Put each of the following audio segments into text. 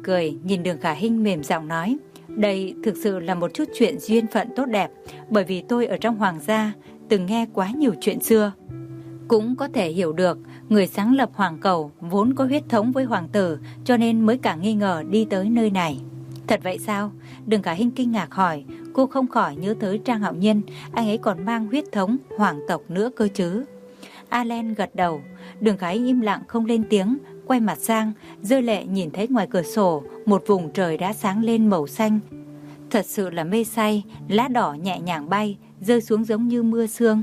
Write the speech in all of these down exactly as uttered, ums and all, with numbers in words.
cười nhìn Đường Khả Hinh mềm giọng nói, đây thực sự là một chút chuyện duyên phận tốt đẹp, bởi vì tôi ở trong hoàng gia từng nghe quá nhiều chuyện xưa. Cũng có thể hiểu được, người sáng lập hoàng cầu vốn có huyết thống với hoàng tử, cho nên mới cả nghi ngờ đi tới nơi này. Thật vậy sao? Đường Khả Hinh kinh ngạc hỏi. Cô không khỏi nhớ tới Trang Hạo Nhiên, anh ấy còn mang huyết thống hoàng tộc nữa cơ chứ. Allen gật đầu. Đường Khả Hinh im lặng không lên tiếng, quay mặt sang, rơi lệ nhìn thấy ngoài cửa sổ một vùng trời đã sáng lên màu xanh. Thật sự là mê say, lá đỏ nhẹ nhàng bay, rơi xuống giống như mưa sương.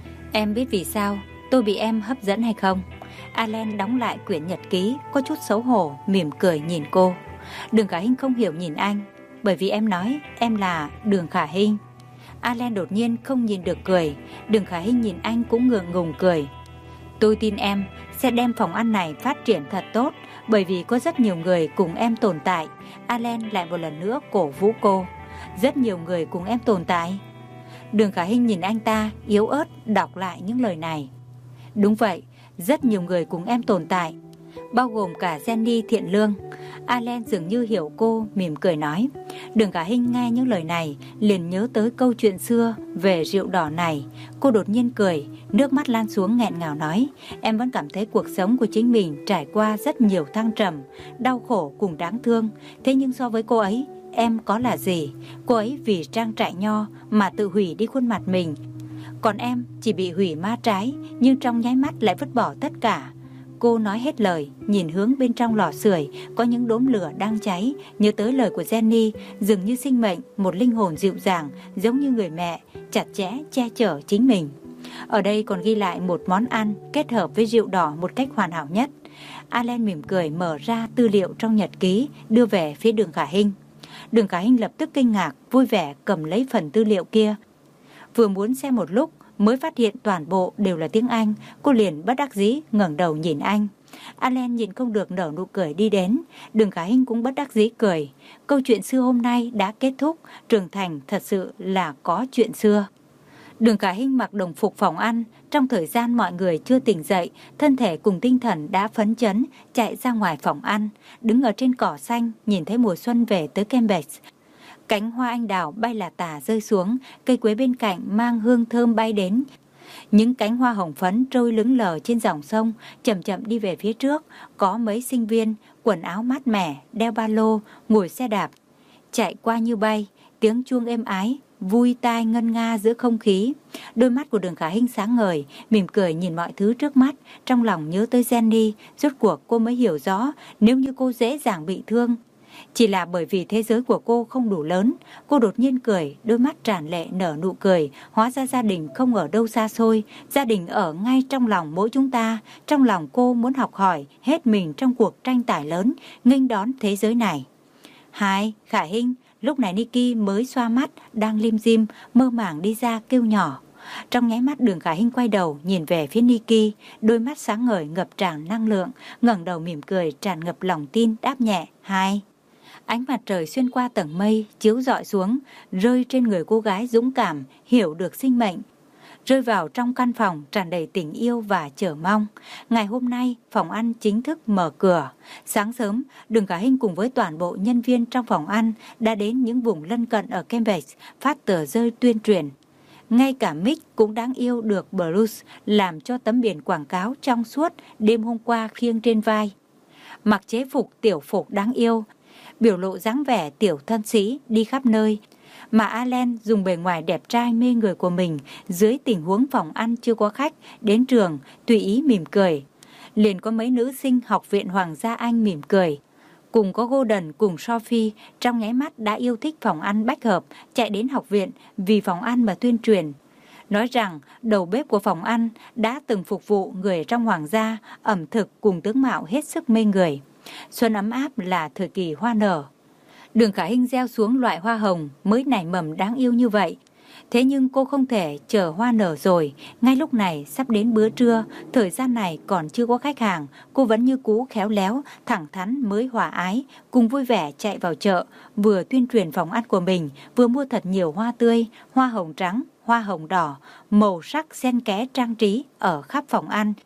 Em biết vì sao tôi bị em hấp dẫn hay không? Allen đóng lại quyển nhật ký, có chút xấu hổ, mỉm cười nhìn cô. Đường Khả Hinh không hiểu nhìn anh, bởi vì em nói em là Đường Khả Hinh. Allen đột nhiên không nhìn được cười. Đường Khả Hinh nhìn anh cũng ngượng ngùng cười. Tôi tin em sẽ đem phòng ăn này phát triển thật tốt, bởi vì có rất nhiều người cùng em tồn tại. Allen lại một lần nữa cổ vũ cô. Rất nhiều người cùng em tồn tại. Đường Khả Hinh nhìn anh ta yếu ớt đọc lại những lời này. Đúng vậy, rất nhiều người cùng em tồn tại, bao gồm cả Jenny thiện lương. Allen dường như hiểu cô, mỉm cười nói. Đường Khả Hinh nghe những lời này liền nhớ tới câu chuyện xưa về rượu đỏ này. Cô đột nhiên cười, nước mắt lan xuống nghẹn ngào nói, em vẫn cảm thấy cuộc sống của chính mình trải qua rất nhiều thăng trầm, đau khổ cùng đáng thương. Thế nhưng so với cô ấy, em có là gì? Cô ấy vì trang trại nho mà tự hủy đi khuôn mặt mình, còn em chỉ bị hủy má trái, nhưng trong nháy mắt lại vứt bỏ tất cả. Cô nói hết lời, nhìn hướng bên trong lò sưởi có những đốm lửa đang cháy, nhớ tới lời của Jenny, dường như sinh mệnh, một linh hồn dịu dàng, giống như người mẹ, chặt chẽ che chở chính mình. Ở đây còn ghi lại một món ăn kết hợp với rượu đỏ một cách hoàn hảo nhất. Allen mỉm cười mở ra tư liệu trong nhật ký, đưa về phía Đường Khả Hinh. Đường Khả Hinh lập tức kinh ngạc, vui vẻ cầm lấy phần tư liệu kia. Vừa muốn xem một lúc, mới phát hiện toàn bộ đều là tiếng Anh, cô liền bất đắc dĩ ngẩng đầu nhìn anh. Allen nhìn không được nở nụ cười đi đến. Đường Khả Hinh cũng bất đắc dĩ cười. Câu chuyện xưa hôm nay đã kết thúc, trưởng thành thật sự là có chuyện xưa. Đường Khả Hinh mặc đồng phục phòng ăn, trong thời gian mọi người chưa tỉnh dậy, thân thể cùng tinh thần đã phấn chấn, chạy ra ngoài phòng ăn, đứng ở trên cỏ xanh, nhìn thấy mùa xuân về tới Cambridge. Cánh hoa anh đào bay là tả rơi xuống, cây quế bên cạnh mang hương thơm bay đến. Những cánh hoa hồng phấn trôi lững lờ trên dòng sông, chậm chậm đi về phía trước. Có mấy sinh viên, quần áo mát mẻ, đeo ba lô, ngồi xe đạp, chạy qua như bay, tiếng chuông êm ái, vui tai ngân nga giữa không khí. Đôi mắt của Đường Khả Hinh sáng ngời, mỉm cười nhìn mọi thứ trước mắt, trong lòng nhớ tới Jenny. Rốt cuộc cô mới hiểu rõ, nếu như cô dễ dàng bị thương, chỉ là bởi vì thế giới của cô không đủ lớn. Cô đột nhiên cười, đôi mắt tràn lệ nở nụ cười. Hóa ra gia đình không ở đâu xa xôi, gia đình ở ngay trong lòng mỗi chúng ta. Trong lòng cô muốn học hỏi hết mình trong cuộc tranh tài lớn, nghênh đón thế giới này. Hai, Khả Hinh. Lúc này Nikki mới xoa mắt, đang lim dim, mơ màng đi ra kêu nhỏ. Trong nháy mắt Đường Khả Hinh quay đầu nhìn về phía Nikki, đôi mắt sáng ngời ngập tràn năng lượng, ngẩng đầu mỉm cười tràn ngập lòng tin, đáp nhẹ. Hai. Ánh mặt trời xuyên qua tầng mây, chiếu rọi xuống, rơi trên người cô gái dũng cảm, hiểu được sinh mệnh. Rơi vào trong căn phòng tràn đầy tình yêu và chờ mong. Ngày hôm nay, phòng ăn chính thức mở cửa. Sáng sớm, Đường Khả Hinh cùng với toàn bộ nhân viên trong phòng ăn đã đến những vùng lân cận ở Cambridge phát tờ rơi tuyên truyền. Ngay cả Mick cũng đáng yêu được Bruce làm cho tấm biển quảng cáo trong suốt đêm hôm qua khiêng trên vai. Mặc chế phục tiểu phục đáng yêu, biểu lộ dáng vẻ tiểu thân sĩ đi khắp nơi, mà Allen dùng bề ngoài đẹp trai mê người của mình dưới tình huống phòng ăn chưa có khách đến trường tùy ý mỉm cười. Liền có mấy nữ sinh học viện Hoàng gia Anh mỉm cười, cùng có Gordon cùng Sophie trong nháy mắt đã yêu thích phòng ăn bách hợp, chạy đến học viện vì phòng ăn mà tuyên truyền. Nói rằng đầu bếp của phòng ăn đã từng phục vụ người trong hoàng gia, ẩm thực cùng tướng mạo hết sức mê người. Xuân ấm áp là thời kỳ hoa nở. Đường Khả Hinh gieo xuống loại hoa hồng mới nảy mầm đáng yêu như vậy. Thế nhưng cô không thể chờ hoa nở rồi. Ngay lúc này sắp đến bữa trưa, thời gian này còn chưa có khách hàng, cô vẫn như cũ khéo léo, thẳng thắn mới hòa ái, cùng vui vẻ chạy vào chợ, vừa tuyên truyền phòng ăn của mình, vừa mua thật nhiều hoa tươi, hoa hồng trắng, hoa hồng đỏ, màu sắc xen kẽ trang trí ở khắp phòng ăn.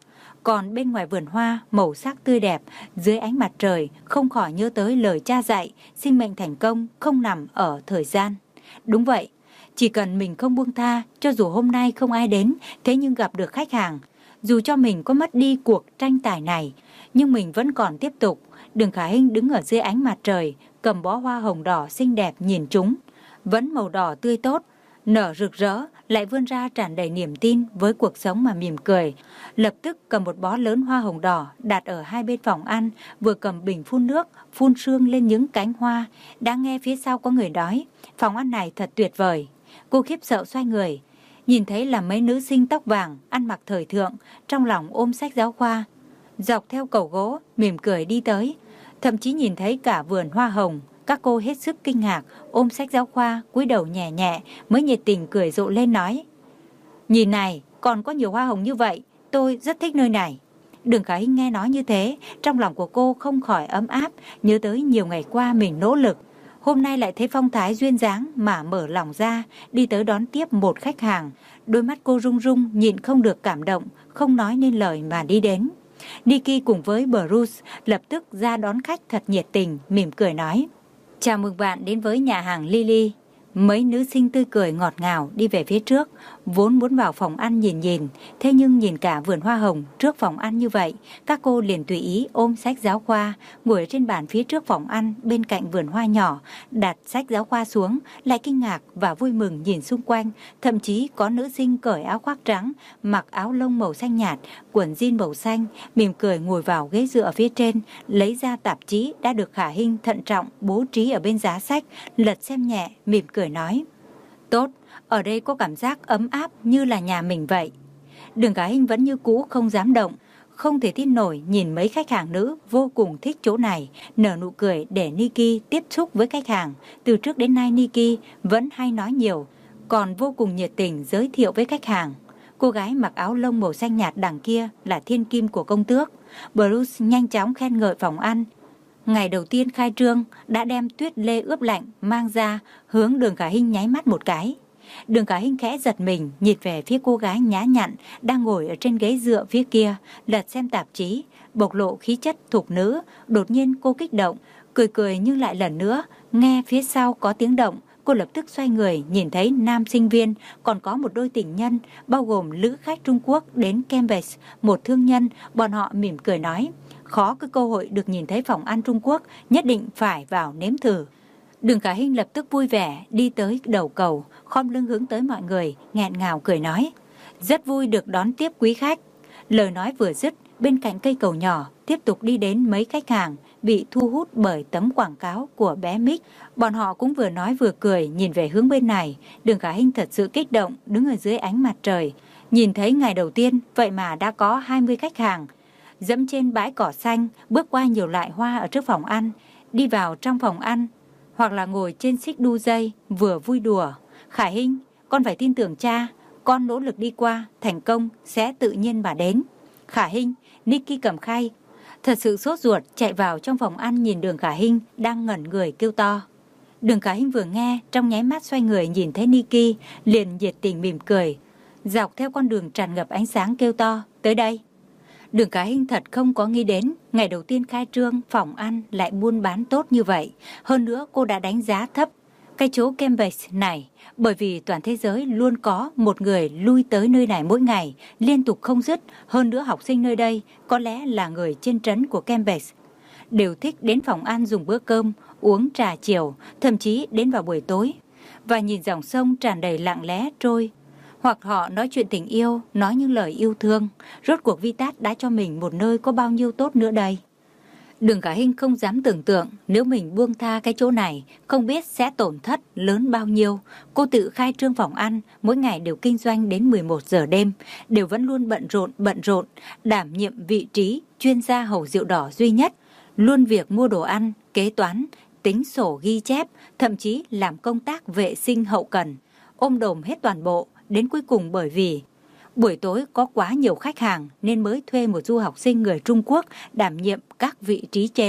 Còn bên ngoài vườn hoa, màu sắc tươi đẹp, dưới ánh mặt trời, không khỏi nhớ tới lời cha dạy, sinh mệnh thành công không nằm ở thời gian. Đúng vậy, chỉ cần mình không buông tha, cho dù hôm nay không ai đến, thế nhưng gặp được khách hàng, dù cho mình có mất đi cuộc tranh tài này, nhưng mình vẫn còn tiếp tục. Đường Khả Hinh đứng ở dưới ánh mặt trời, cầm bó hoa hồng đỏ xinh đẹp nhìn chúng, vẫn màu đỏ tươi tốt, nở rực rỡ, lại vươn ra tràn đầy niềm tin với cuộc sống mà mỉm cười. Lập tức cầm một bó lớn hoa hồng đỏ đặt ở hai bên phòng ăn, vừa cầm bình phun nước, phun sương lên những cánh hoa. Đã nghe phía sau có người nói, phòng ăn này thật tuyệt vời. Cô khiếp sợ xoay người, nhìn thấy là mấy nữ sinh tóc vàng, ăn mặc thời thượng, trong lòng ôm sách giáo khoa, dọc theo cầu gỗ, mỉm cười đi tới. Thậm chí nhìn thấy cả vườn hoa hồng, các cô hết sức kinh ngạc, ôm sách giáo khoa, cúi đầu nhẹ nhẹ, mới nhiệt tình cười rộ lên nói: nhìn này, còn có nhiều hoa hồng như vậy, tôi rất thích nơi này. Đường Khả Hinh nghe nói như thế, trong lòng của cô không khỏi ấm áp, nhớ tới nhiều ngày qua mình nỗ lực. Hôm nay lại thấy phong thái duyên dáng mà mở lòng ra, đi tới đón tiếp một khách hàng. Đôi mắt cô rung rung, nhịn không được cảm động, không nói nên lời mà đi đến. Nikki cùng với Bruce lập tức ra đón khách thật nhiệt tình, mỉm cười nói: chào mừng bạn đến với nhà hàng Lily. Mấy nữ sinh tươi cười ngọt ngào đi về phía trước, vốn muốn vào phòng ăn nhìn nhìn, thế nhưng nhìn cả vườn hoa hồng trước phòng ăn như vậy, các cô liền tùy ý ôm sách giáo khoa, ngồi trên bàn phía trước phòng ăn bên cạnh vườn hoa nhỏ, đặt sách giáo khoa xuống, lại kinh ngạc và vui mừng nhìn xung quanh, thậm chí có nữ sinh cởi áo khoác trắng, mặc áo lông màu xanh nhạt, quần jean màu xanh, mỉm cười ngồi vào ghế dựa phía trên, lấy ra tạp chí đã được Khả Hinh thận trọng bố trí ở bên giá sách, lật xem nhẹ, mỉm cười nói: tốt, ở đây có cảm giác ấm áp như là nhà mình vậy. Đường Khả Hinh vẫn như cũ không dám động, không thể tin nổi nhìn mấy khách hàng nữ vô cùng thích chỗ này, nở nụ cười để Nikki tiếp xúc với khách hàng. Từ trước đến nay Nikki vẫn hay nói nhiều, còn vô cùng nhiệt tình giới thiệu với khách hàng. Cô gái mặc áo lông màu xanh nhạt đằng kia là thiên kim của công tước. Bruce nhanh chóng khen ngợi phòng ăn. Ngày đầu tiên khai trương đã đem tuyết lê ướp lạnh mang ra, hướng Đường Khả Hinh nháy mắt một cái. Đường Khả Hinh khẽ giật mình, nhìn về phía cô gái nhã nhặn đang ngồi ở trên ghế dựa phía kia, lật xem tạp chí, bộc lộ khí chất thục nữ. Đột nhiên cô kích động, cười cười nhưng lại lần nữa nghe phía sau có tiếng động. Cô lập tức xoay người, nhìn thấy nam sinh viên, còn có một đôi tình nhân, bao gồm lữ khách Trung Quốc đến Cambridge, một thương nhân. Bọn họ mỉm cười nói: khó có cơ hội được nhìn thấy phòng ăn Trung Quốc, nhất định phải vào nếm thử. Đường Khả Hinh lập tức vui vẻ đi tới đầu cầu, khom lưng hướng tới mọi người, nghẹn ngào cười nói: rất vui được đón tiếp quý khách. Lời nói vừa dứt, bên cạnh cây cầu nhỏ tiếp tục đi đến mấy khách hàng bị thu hút bởi tấm quảng cáo của bé Mick. Bọn họ cũng vừa nói vừa cười nhìn về hướng bên này. Đường Khả Hinh thật sự kích động, đứng ở dưới ánh mặt trời, nhìn thấy ngày đầu tiên vậy mà đã có hai mươi khách hàng dẫm trên bãi cỏ xanh, bước qua nhiều loại hoa ở trước phòng ăn, đi vào trong phòng ăn, hoặc là ngồi trên xích đu dây vừa vui đùa. Khả Hinh, con phải tin tưởng cha, con nỗ lực đi qua, thành công sẽ tự nhiên mà đến. Khả Hinh, Nikki cầm khay, thật sự sốt ruột chạy vào trong phòng ăn, nhìn Đường Khả Hinh đang ngẩn người kêu to. Đường Khả Hinh vừa nghe, trong nháy mắt xoay người nhìn thấy Nikki, liền nhiệt tình mỉm cười, dọc theo con đường tràn ngập ánh sáng kêu to: tới đây. Đường Khả Hinh thật không có nghĩ đến, ngày đầu tiên khai trương, phòng ăn lại buôn bán tốt như vậy. Hơn nữa cô đã đánh giá thấp cái chỗ Cambridge này, bởi vì toàn thế giới luôn có một người lui tới nơi này mỗi ngày, liên tục không dứt. Hơn nữa học sinh nơi đây, có lẽ là người trên trấn của Cambridge, đều thích đến phòng ăn dùng bữa cơm, uống trà chiều, thậm chí đến vào buổi tối, và nhìn dòng sông tràn đầy lặng lẽ trôi, hoặc họ nói chuyện tình yêu, nói những lời yêu thương. Rốt cuộc Vitat đã cho mình một nơi có bao nhiêu tốt nữa đây. Đường Khả Hinh không dám tưởng tượng nếu mình buông tha cái chỗ này, không biết sẽ tổn thất lớn bao nhiêu. Cô tự khai trương phòng ăn, mỗi ngày đều kinh doanh đến mười một giờ đêm, đều vẫn luôn bận rộn bận rộn, đảm nhiệm vị trí chuyên gia hầu rượu đỏ duy nhất, luôn việc mua đồ ăn, kế toán, tính sổ ghi chép, thậm chí làm công tác vệ sinh hậu cần, ôm đồm hết toàn bộ. Đến cuối cùng bởi vì buổi tối có quá nhiều khách hàng nên mới thuê một du học sinh người Trung Quốc đảm nhiệm các vị trí trên.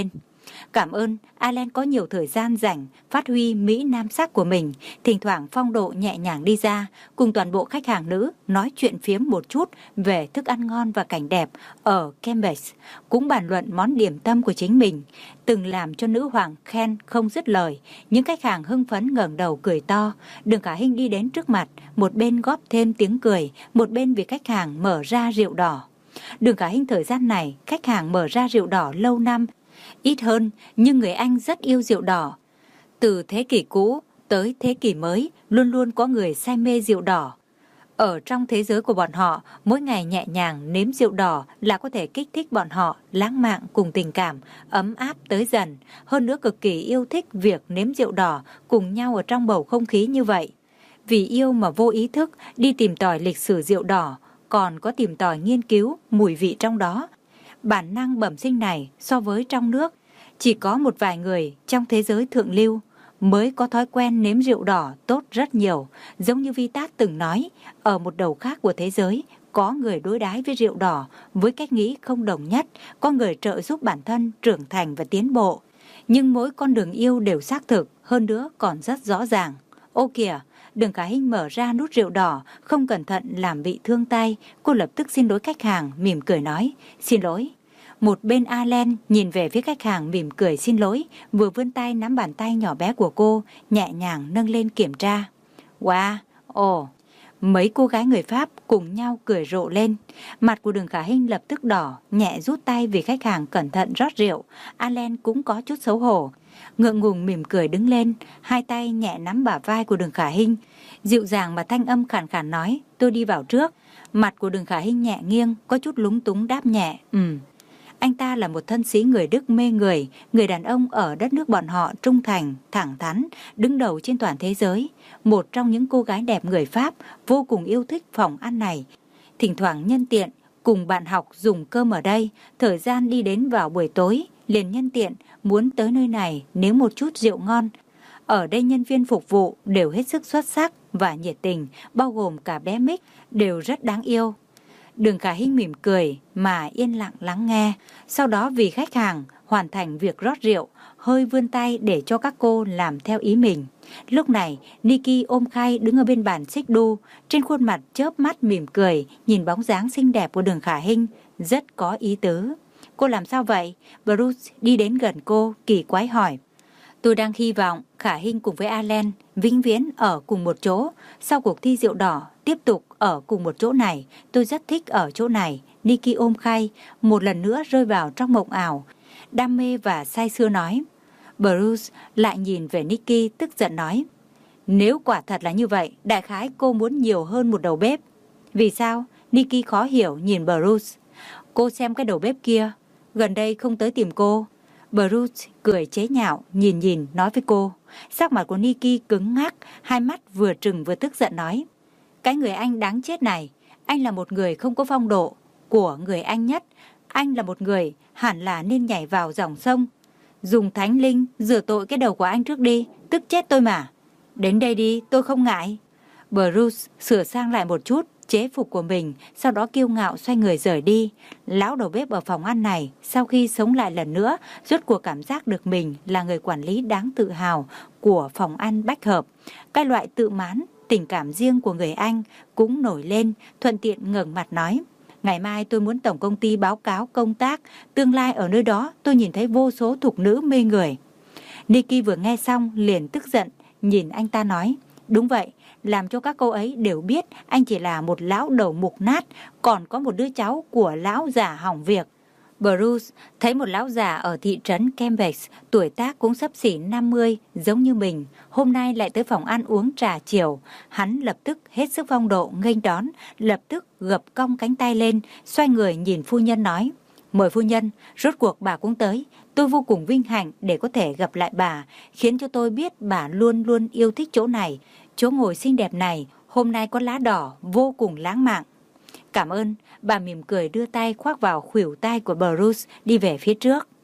Cảm ơn, Allen có nhiều thời gian rảnh phát huy mỹ nam sắc của mình, thỉnh thoảng phong độ nhẹ nhàng đi ra, cùng toàn bộ khách hàng nữ nói chuyện phiếm một chút về thức ăn ngon và cảnh đẹp ở Cambridge, cũng bàn luận món điểm tâm của chính mình, từng làm cho nữ hoàng khen không dứt lời. Những khách hàng hưng phấn ngẩng đầu cười to. Đường Khả Hinh đi đến trước mặt, một bên góp thêm tiếng cười, một bên vì khách hàng mở ra rượu đỏ. Đường Khả Hinh thời gian này, khách hàng mở ra rượu đỏ lâu năm, ít hơn, nhưng người Anh rất yêu rượu đỏ. Từ thế kỷ cũ tới thế kỷ mới, luôn luôn có người say mê rượu đỏ. Ở trong thế giới của bọn họ, mỗi ngày nhẹ nhàng nếm rượu đỏ là có thể kích thích bọn họ lãng mạn cùng tình cảm, ấm áp tới dần. Hơn nữa cực kỳ yêu thích việc nếm rượu đỏ cùng nhau ở trong bầu không khí như vậy. Vì yêu mà vô ý thức đi tìm tòi lịch sử rượu đỏ, còn có tìm tòi nghiên cứu mùi vị trong đó. Bản năng bẩm sinh này so với trong nước, chỉ có một vài người trong thế giới thượng lưu mới có thói quen nếm rượu đỏ tốt rất nhiều. Giống như Vitat từng nói, ở một đầu khác của thế giới, có người đối đãi với rượu đỏ với cách nghĩ không đồng nhất, có người trợ giúp bản thân trưởng thành và tiến bộ. Nhưng mỗi con đường yêu đều xác thực, hơn nữa còn rất rõ ràng. Ô kìa, Đường Khả Hinh mở ra nút rượu đỏ, không cẩn thận làm bị thương tay. Cô lập tức xin lỗi khách hàng, mỉm cười nói, xin lỗi. Một bên Allen nhìn về phía khách hàng mỉm cười xin lỗi, vừa vươn tay nắm bàn tay nhỏ bé của cô, nhẹ nhàng nâng lên kiểm tra. Wow, ồ, oh. Mấy cô gái người Pháp cùng nhau cười rộ lên. Mặt của Đường Khả Hinh lập tức đỏ, nhẹ rút tay vì khách hàng cẩn thận rót rượu. Allen cũng có chút xấu hổ, ngượng ngùng mỉm cười đứng lên, hai tay nhẹ nắm bả vai của Đường Khả Hinh, dịu dàng mà thanh âm khàn khàn nói, tôi đi vào trước. Mặt của Đường Khả Hinh nhẹ nghiêng, có chút lúng túng đáp nhẹ, ừm. Anh ta là một thân sĩ người Đức mê người, người đàn ông ở đất nước bọn họ trung thành, thẳng thắn, đứng đầu trên toàn thế giới. Một trong những cô gái đẹp người Pháp vô cùng yêu thích phòng ăn này. Thỉnh thoảng nhân tiện, cùng bạn học dùng cơm ở đây, thời gian đi đến vào buổi tối, liền nhân tiện muốn tới nơi này nếm một chút rượu ngon. Ở đây nhân viên phục vụ đều hết sức xuất sắc và nhiệt tình, bao gồm cả bé Mick, đều rất đáng yêu. Đường Khả Hinh mỉm cười mà yên lặng lắng nghe, sau đó vì khách hàng hoàn thành việc rót rượu, hơi vươn tay để cho các cô làm theo ý mình. Lúc này, Nikki ôm khay đứng ở bên bàn xích đu, trên khuôn mặt chớp mắt mỉm cười, nhìn bóng dáng xinh đẹp của Đường Khả Hinh, rất có ý tứ. Cô làm sao vậy? Bruce đi đến gần cô, kỳ quái hỏi. Tôi đang hy vọng Khả Hinh cùng với Allen vĩnh viễn ở cùng một chỗ. Sau cuộc thi rượu đỏ, tiếp tục ở cùng một chỗ này. Tôi rất thích ở chỗ này. Nikki ôm khay, một lần nữa rơi vào trong mộng ảo, đam mê và say sưa nói. Bruce lại nhìn về Nikki tức giận nói. Nếu quả thật là như vậy, đại khái cô muốn nhiều hơn một đầu bếp. Vì sao? Nikki khó hiểu nhìn Bruce. Cô xem cái đầu bếp kia, gần đây không tới tìm cô. Bruce cười chế nhạo, nhìn nhìn nói với cô. Sắc mặt của Nikki cứng ngắc, hai mắt vừa trừng vừa tức giận nói. Cái người anh đáng chết này, anh là một người không có phong độ của người anh nhất. Anh là một người hẳn là nên nhảy vào dòng sông, dùng thánh linh rửa tội cái đầu của anh trước đi, tức chết tôi mà. Đến đây đi, tôi không ngại. Bruce sửa sang lại một chút chế phục của mình, sau đó kiêu ngạo xoay người rời đi. Lão đầu bếp ở phòng ăn này sau khi sống lại lần nữa, rốt cuộc cảm giác được mình là người quản lý đáng tự hào của phòng ăn Bách Hợp. Cái loại tự mãn, tình cảm riêng của người Anh cũng nổi lên, thuận tiện ngẩng mặt nói. Ngày mai tôi muốn tổng công ty báo cáo công tác, tương lai ở nơi đó tôi nhìn thấy vô số thục nữ mê người. Nikki vừa nghe xong liền tức giận, nhìn anh ta nói. Đúng vậy, làm cho các cô ấy đều biết anh chỉ là một lão đầu mục nát, còn có một đứa cháu của lão già hỏng việc. Bruce thấy một lão già ở thị trấn Cambridge, tuổi tác cũng xấp xỉ năm mươi, giống như mình, hôm nay lại tới phòng ăn uống trà chiều. Hắn lập tức hết sức phong độ nghênh đón, lập tức gập cong cánh tay lên, xoay người nhìn phu nhân nói. Mời phu nhân, rốt cuộc bà cũng tới. Tôi vô cùng vinh hạnh để có thể gặp lại bà, khiến cho tôi biết bà luôn luôn yêu thích chỗ này. Chỗ ngồi xinh đẹp này, hôm nay có lá đỏ, vô cùng lãng mạn. Cảm ơn, bà mỉm cười đưa tay khoác vào khuỷu tay của Bruce đi về phía trước.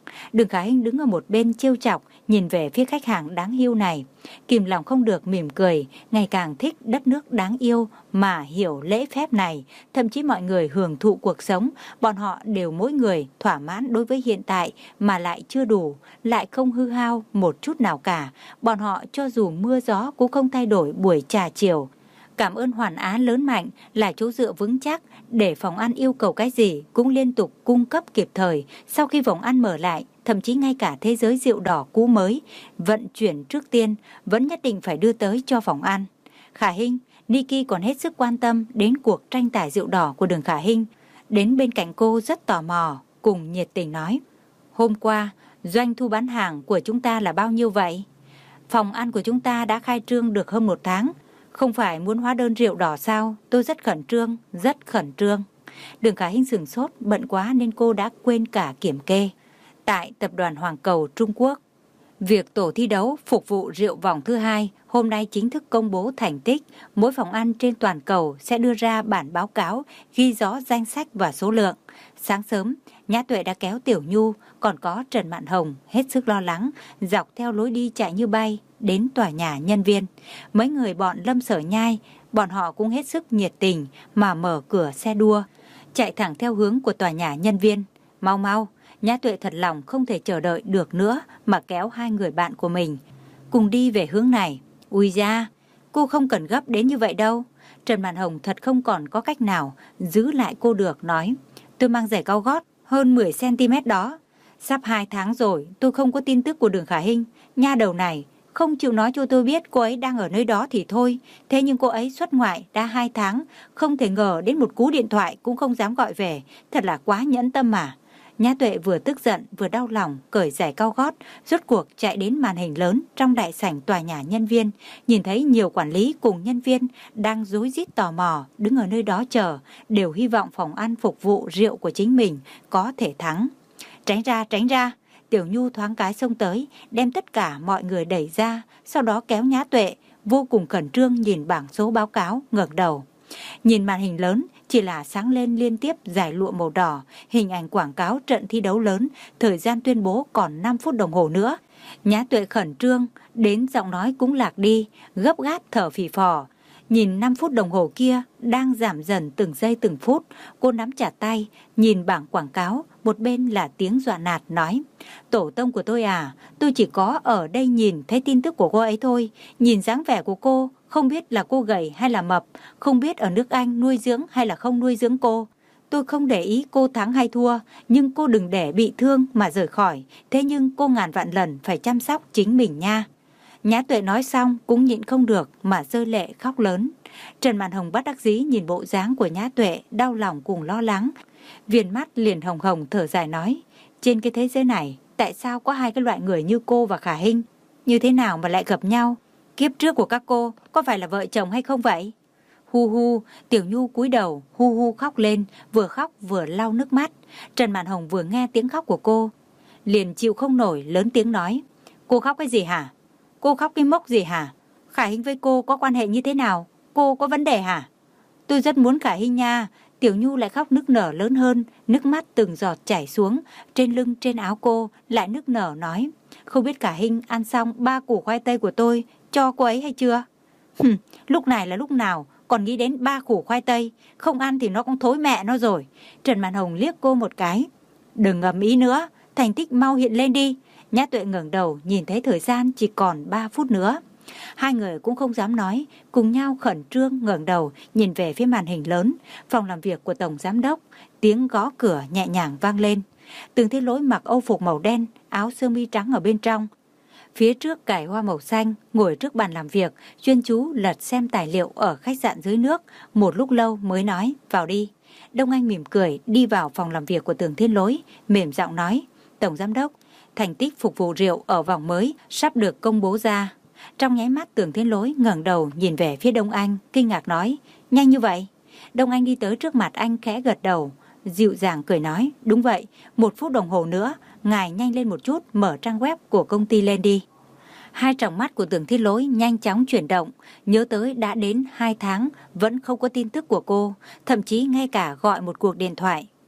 Đường Khả Hinh đứng ở một bên trêu chọc, nhìn về phía khách hàng đáng yêu này. Kìm lòng không được mỉm cười, ngày càng thích đất nước đáng yêu mà hiểu lễ phép này. Thậm chí mọi người hưởng thụ cuộc sống, bọn họ đều mỗi người thỏa mãn đối với hiện tại mà lại chưa đủ, lại không hư hao một chút nào cả. Bọn họ cho dù mưa gió cũng không thay đổi buổi trà chiều. Cảm ơn Hoàn Á lớn mạnh là chỗ dựa vững chắc, để phòng ăn yêu cầu cái gì cũng liên tục cung cấp kịp thời. Sau khi phòng ăn mở lại, thậm chí ngay cả thế giới rượu đỏ cũ mới, vận chuyển trước tiên vẫn nhất định phải đưa tới cho phòng ăn. Khả Hinh, Niki còn hết sức quan tâm đến cuộc tranh tài rượu đỏ của Đường Khả Hinh. Đến bên cạnh cô rất tò mò, cùng nhiệt tình nói: hôm qua, doanh thu bán hàng của chúng ta là bao nhiêu vậy? Phòng ăn của chúng ta đã khai trương được hơn một tháng. Không phải muốn hóa đơn rượu đỏ sao? Tôi rất khẩn trương, rất khẩn trương. Đường Khả Hinh sửng sốt, bận quá nên cô đã quên cả kiểm kê. Tại tập đoàn Hoàng Cầu, Trung Quốc, việc tổ thi đấu phục vụ rượu vòng thứ hai hôm nay chính thức công bố thành tích. Mỗi phòng ăn trên toàn cầu sẽ đưa ra bản báo cáo ghi rõ danh sách và số lượng. Sáng sớm, Nhã Tuệ đã kéo Tiểu Nhu, còn có Trần Mạn Hồng hết sức lo lắng, dọc theo lối đi chạy như bay đến tòa nhà nhân viên. Mấy người bọn Lâm Sở Nhai, bọn họ cũng hết sức nhiệt tình mà mở cửa xe đua, chạy thẳng theo hướng của tòa nhà nhân viên. Mau mau, Nhã Tuệ thật lòng không thể chờ đợi được nữa mà kéo hai người bạn của mình cùng đi về hướng này. Ui da, cô không cần gấp đến như vậy đâu. Trần Mạn Hồng thật không còn có cách nào giữ lại cô được, nói: tôi mang giày cao gót hơn mười xăng ti mét đó. Sắp hai tháng rồi tôi không có tin tức của Đường Khả Hinh. Nha đầu này không chịu nói cho tôi biết cô ấy đang ở nơi đó thì thôi. Thế nhưng cô ấy xuất ngoại đã hai tháng, không thể ngờ đến một cú điện thoại cũng không dám gọi về. Thật là quá nhẫn tâm mà. Nhã Tuệ vừa tức giận vừa đau lòng, cởi giày cao gót, rốt cuộc chạy đến màn hình lớn trong đại sảnh tòa nhà nhân viên. Nhìn thấy nhiều quản lý cùng nhân viên đang rối rít tò mò đứng ở nơi đó chờ, đều hy vọng phòng ăn phục vụ rượu của chính mình có thể thắng. Tránh ra, tránh ra. Tiểu Nhu thoáng cái xông tới, đem tất cả mọi người đẩy ra, sau đó kéo Nhã Tuệ, vô cùng khẩn trương nhìn bảng số báo cáo, ngẩng đầu. Nhìn màn hình lớn, chỉ là sáng lên liên tiếp dải lụa màu đỏ, hình ảnh quảng cáo trận thi đấu lớn, thời gian tuyên bố còn năm phút đồng hồ nữa. Nhã Tuệ khẩn trương, đến giọng nói cũng lạc đi, gấp gáp thở phì phò. Nhìn năm phút đồng hồ kia đang giảm dần từng giây từng phút, cô nắm chặt tay, nhìn bảng quảng cáo, một bên là tiếng dọa nạt nói: tổ tông của tôi à, tôi chỉ có ở đây nhìn thấy tin tức của cô ấy thôi. Nhìn dáng vẻ của cô, không biết là cô gầy hay là mập, không biết ở nước Anh nuôi dưỡng hay là không nuôi dưỡng cô. Tôi không để ý cô thắng hay thua, nhưng cô đừng để bị thương mà rời khỏi. Thế nhưng cô ngàn vạn lần phải chăm sóc chính mình nha. Nhã Tuệ nói xong cũng nhịn không được mà rơi lệ khóc lớn. Trần Mạn Hồng bất đắc dĩ nhìn bộ dáng của Nhã Tuệ, đau lòng cùng lo lắng. Viền mắt liền hồng hồng thở dài nói: trên cái thế giới này, tại sao có hai cái loại người như cô và Khả Hinh? Như thế nào mà lại gặp nhau? Kiếp trước của các cô có phải là vợ chồng hay không vậy? Hu hu, Tiểu Nhu cúi đầu, hu hu khóc lên, vừa khóc vừa lau nước mắt. Trần Mạn Hồng vừa nghe tiếng khóc của cô, liền chịu không nổi, lớn tiếng nói: cô khóc cái gì hả? Cô khóc cái mốc gì hả? Khả Hinh với cô có quan hệ như thế nào? Cô có vấn đề hả? Tôi rất muốn Khả Hinh nha. Tiểu Nhu lại khóc nức nở lớn hơn, nước mắt từng giọt chảy xuống trên lưng trên áo cô, lại nức nở nói: không biết Khả Hinh ăn xong ba củ khoai tây của tôi cho cô ấy hay chưa? Hừm, lúc này là lúc nào còn nghĩ đến ba củ khoai tây, không ăn thì nó cũng thối mẹ nó rồi. Trần Mạn Hồng liếc cô một cái: đừng ngầm ý nữa, thành tích mau hiện lên đi. Nhã Tuệ ngẩng đầu nhìn thấy thời gian chỉ còn ba phút nữa. Hai người cũng không dám nói, cùng nhau khẩn trương ngẩng đầu nhìn về phía màn hình lớn. Phòng làm việc của Tổng Giám đốc, tiếng gõ cửa nhẹ nhàng vang lên. Từng Thiên Lỗi mặc âu phục màu đen, áo sơ mi trắng ở bên trong, phía trước cài hoa màu xanh, ngồi trước bàn làm việc, chuyên chú lật xem tài liệu ở khách sạn dưới nước. Một lúc lâu mới nói: vào đi. Đông Anh mỉm cười đi vào phòng làm việc của Tưởng Thiên Lỗi, mềm giọng nói: Tổng Giám đốc, thành tích phục vụ rượu ở vòng mới sắp được công bố ra. Trong nháy mắt Tưởng Thiên Lỗi ngẩng đầu nhìn về phía Đông Anh, kinh ngạc nói: nhanh như vậy? Đông Anh đi tới trước mặt anh khẽ gật đầu, dịu dàng cười nói: đúng vậy, một phút đồng hồ nữa, ngài nhanh lên một chút, mở trang web của công ty lên đi. Hai tròng mắt của Tưởng Thiên Lỗi nhanh chóng chuyển động, nhớ tới đã đến hai tháng vẫn không có tin tức của cô, thậm chí ngay cả gọi một cuộc điện thoại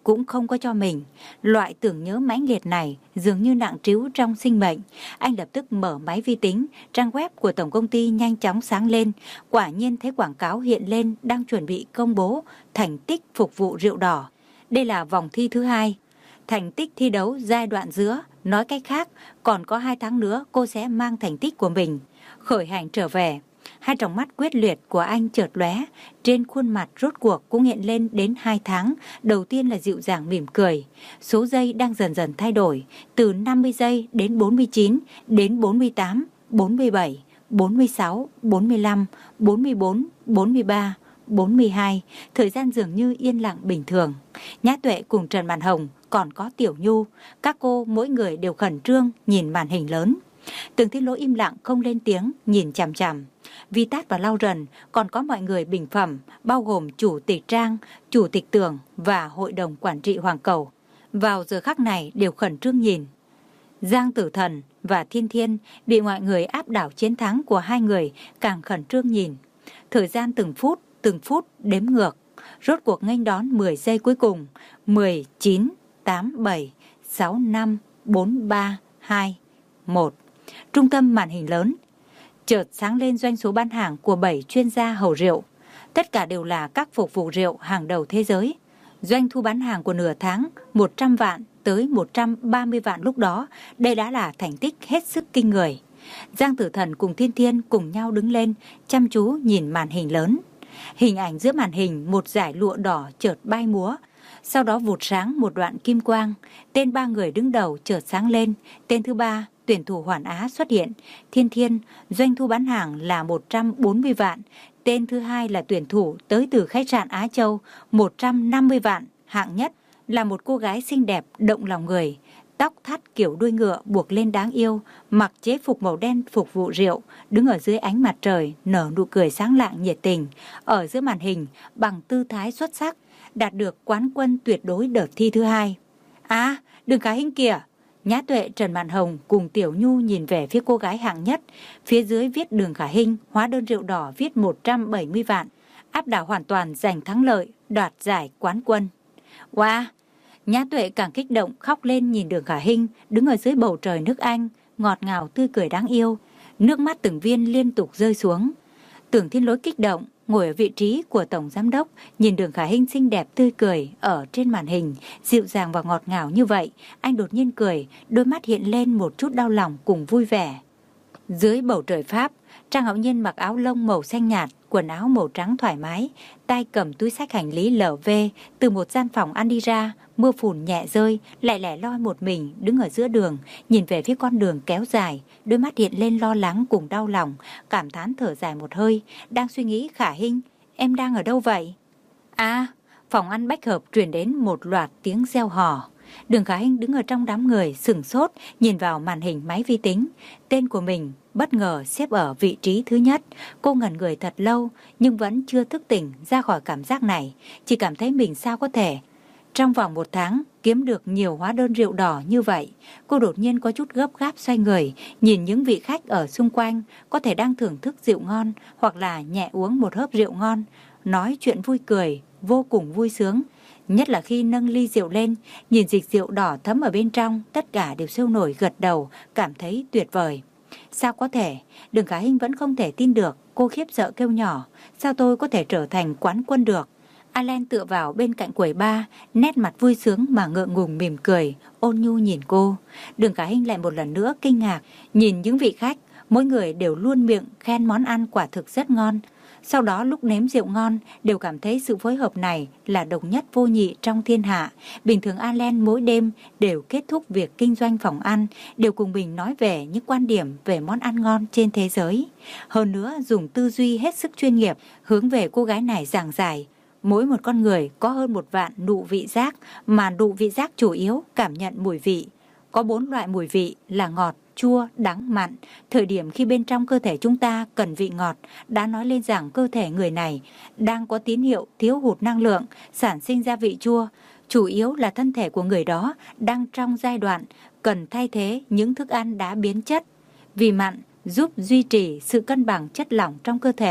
cũng không có cho mình. Loại tưởng nhớ mãnh liệt này dường như nặng trĩu trong sinh mệnh. Anh lập tức mở máy vi tính, trang web của tổng công ty nhanh chóng sáng lên. Quả nhiên thấy quảng cáo hiện lên đang chuẩn bị công bố thành tích phục vụ rượu đỏ. Đây là vòng thi thứ hai, thành tích thi đấu giai đoạn giữa. Nói cách khác, còn có hai tháng nữa cô sẽ mang thành tích của mình khởi hành trở về. Hai tròng mắt quyết liệt của anh chợt lóe, trên khuôn mặt rốt cuộc cũng hiện lên đến hai tháng. Đầu tiên là dịu dàng mỉm cười. Số giây đang dần dần thay đổi, từ năm mươi giây đến bốn mươi chín, đến bốn mươi tám, bốn mươi bảy, bốn mươi sáu, bốn mươi lăm, bốn mươi bốn, bốn mươi ba, bốn mươi hai. Thời gian dường như yên lặng bình thường. Nhã Tuệ cùng Trần Mạn Hồng còn có Tiểu Nhu, các cô mỗi người đều khẩn trương nhìn màn hình lớn. Tưởng Thiên Lỗi im lặng không lên tiếng, nhìn chằm chằm. Vi Tát và Lau Rần, còn có mọi người bình phẩm, bao gồm Chủ tịch Trang, Chủ tịch Tưởng và Hội đồng Quản trị Hoàng Cầu. Vào giờ khắc này đều khẩn trương nhìn. Giang Tử Thần và Thiên Thiên bị mọi người áp đảo chiến thắng của hai người càng khẩn trương nhìn. Thời gian từng phút, từng phút đếm ngược. Rốt cuộc nghênh đón mười giây cuối cùng. mười, chín, tám, bảy, sáu, năm, bốn, ba, hai, một. Trung tâm màn hình lớn chợt sáng lên doanh số bán hàng của bảy chuyên gia hầu rượu. Tất cả đều là các phục vụ rượu hàng đầu thế giới. Doanh thu bán hàng của nửa tháng một trăm vạn tới một trăm ba mươi vạn lúc đó. Đây đã là thành tích hết sức kinh người. Giang Tử Thần cùng Thiên Thiên cùng nhau đứng lên, chăm chú nhìn màn hình lớn. Hình ảnh giữa màn hình, một dải lụa đỏ chợt bay múa. Sau đó vụt sáng một đoạn kim quang. Tên ba người đứng đầu chợt sáng lên. Tên thứ ba, tuyển thủ Hoàn Á xuất hiện. Thiên Thiên, doanh thu bán hàng là một trăm bốn mươi vạn. Tên thứ hai là tuyển thủ tới từ khách sạn Á Châu, một trăm năm mươi vạn. Hạng nhất là một cô gái xinh đẹp, động lòng người. Tóc thắt kiểu đuôi ngựa buộc lên đáng yêu, mặc chế phục màu đen phục vụ rượu, đứng ở dưới ánh mặt trời, nở nụ cười sáng lạng nhiệt tình. Ở giữa màn hình, bằng tư thái xuất sắc, đạt được quán quân tuyệt đối đợt thi thứ hai. À, Đường Khả Hinh kìa! Nhã Tuệ, Trần Mạn Hồng cùng Tiểu Nhu nhìn về phía cô gái hạng nhất. Phía dưới viết Đường Khả Hinh, hóa đơn rượu đỏ viết một trăm bảy mươi vạn. Áp đảo hoàn toàn giành thắng lợi, đoạt giải quán quân. Wow! Nhã Tuệ càng kích động khóc lên nhìn Đường Khả Hinh đứng ở dưới bầu trời nước Anh, ngọt ngào tươi cười đáng yêu. Nước mắt từng viên liên tục rơi xuống. Tưởng Thiên Lỗi kích động, ngồi ở vị trí của Tổng Giám đốc, nhìn Đường Khả Hinh xinh đẹp tươi cười ở trên màn hình, dịu dàng và ngọt ngào như vậy. Anh đột nhiên cười, đôi mắt hiện lên một chút đau lòng cùng vui vẻ. Dưới bầu trời Pháp, Trang Hạo Nhiên mặc áo lông màu xanh nhạt, quần áo màu trắng thoải mái, tay cầm túi xách hành lý lờ vê, từ một gian phòng ăn đi ra. Mưa phùn nhẹ rơi, lại lẻ loi một mình đứng ở giữa đường, nhìn về phía con đường kéo dài, đôi mắt hiện lên lo lắng cùng đau lòng, cảm thán thở dài một hơi, đang suy nghĩ. Khả Hinh, em đang ở đâu vậy? À, phòng ăn Bách Hợp truyền đến một loạt tiếng reo hò. Đường Khả Hinh đứng ở trong đám người sửng sốt, nhìn vào màn hình máy vi tính. Tên của mình bất ngờ xếp ở vị trí thứ nhất. Cô ngẩn người thật lâu nhưng vẫn chưa thức tỉnh ra khỏi cảm giác này, chỉ cảm thấy mình sao có thể trong vòng một tháng kiếm được nhiều hóa đơn rượu đỏ như vậy. Cô đột nhiên có chút gấp gáp xoay người, nhìn những vị khách ở xung quanh, có thể đang thưởng thức rượu ngon hoặc là nhẹ uống một hớp rượu ngon, nói chuyện vui cười, vô cùng vui sướng. Nhất là khi nâng ly rượu lên, nhìn dịch rượu đỏ thấm ở bên trong, tất cả đều sôi nổi gật đầu, cảm thấy tuyệt vời. Sao có thể? Đường Khả Hinh vẫn không thể tin được, cô khiếp sợ kêu nhỏ, sao tôi có thể trở thành quán quân được? Alan tựa vào bên cạnh quầy bar, nét mặt vui sướng mà ngượng ngùng mỉm cười, ôn nhu nhìn cô. Đường Khả Hinh lại một lần nữa kinh ngạc, nhìn những vị khách, mỗi người đều luôn miệng khen món ăn quả thực rất ngon. Sau đó lúc nếm rượu ngon, đều cảm thấy sự phối hợp này là độc nhất vô nhị trong thiên hạ. Bình thường Alan mỗi đêm đều kết thúc việc kinh doanh phòng ăn, đều cùng mình nói về những quan điểm về món ăn ngon trên thế giới. Hơn nữa dùng tư duy hết sức chuyên nghiệp, hướng về cô gái này giảng giải. Mỗi một con người có hơn một vạn nụ vị giác, mà nụ vị giác chủ yếu cảm nhận mùi vị. Có bốn loại mùi vị là ngọt, chua, đắng, mặn. Thời điểm khi bên trong cơ thể chúng ta cần vị ngọt, đã nói lên rằng cơ thể người này đang có tín hiệu thiếu hụt năng lượng, sản sinh ra vị chua. Chủ yếu là thân thể của người đó đang trong giai đoạn cần thay thế những thức ăn đã biến chất. Vị mặn giúp duy trì sự cân bằng chất lỏng trong cơ thể.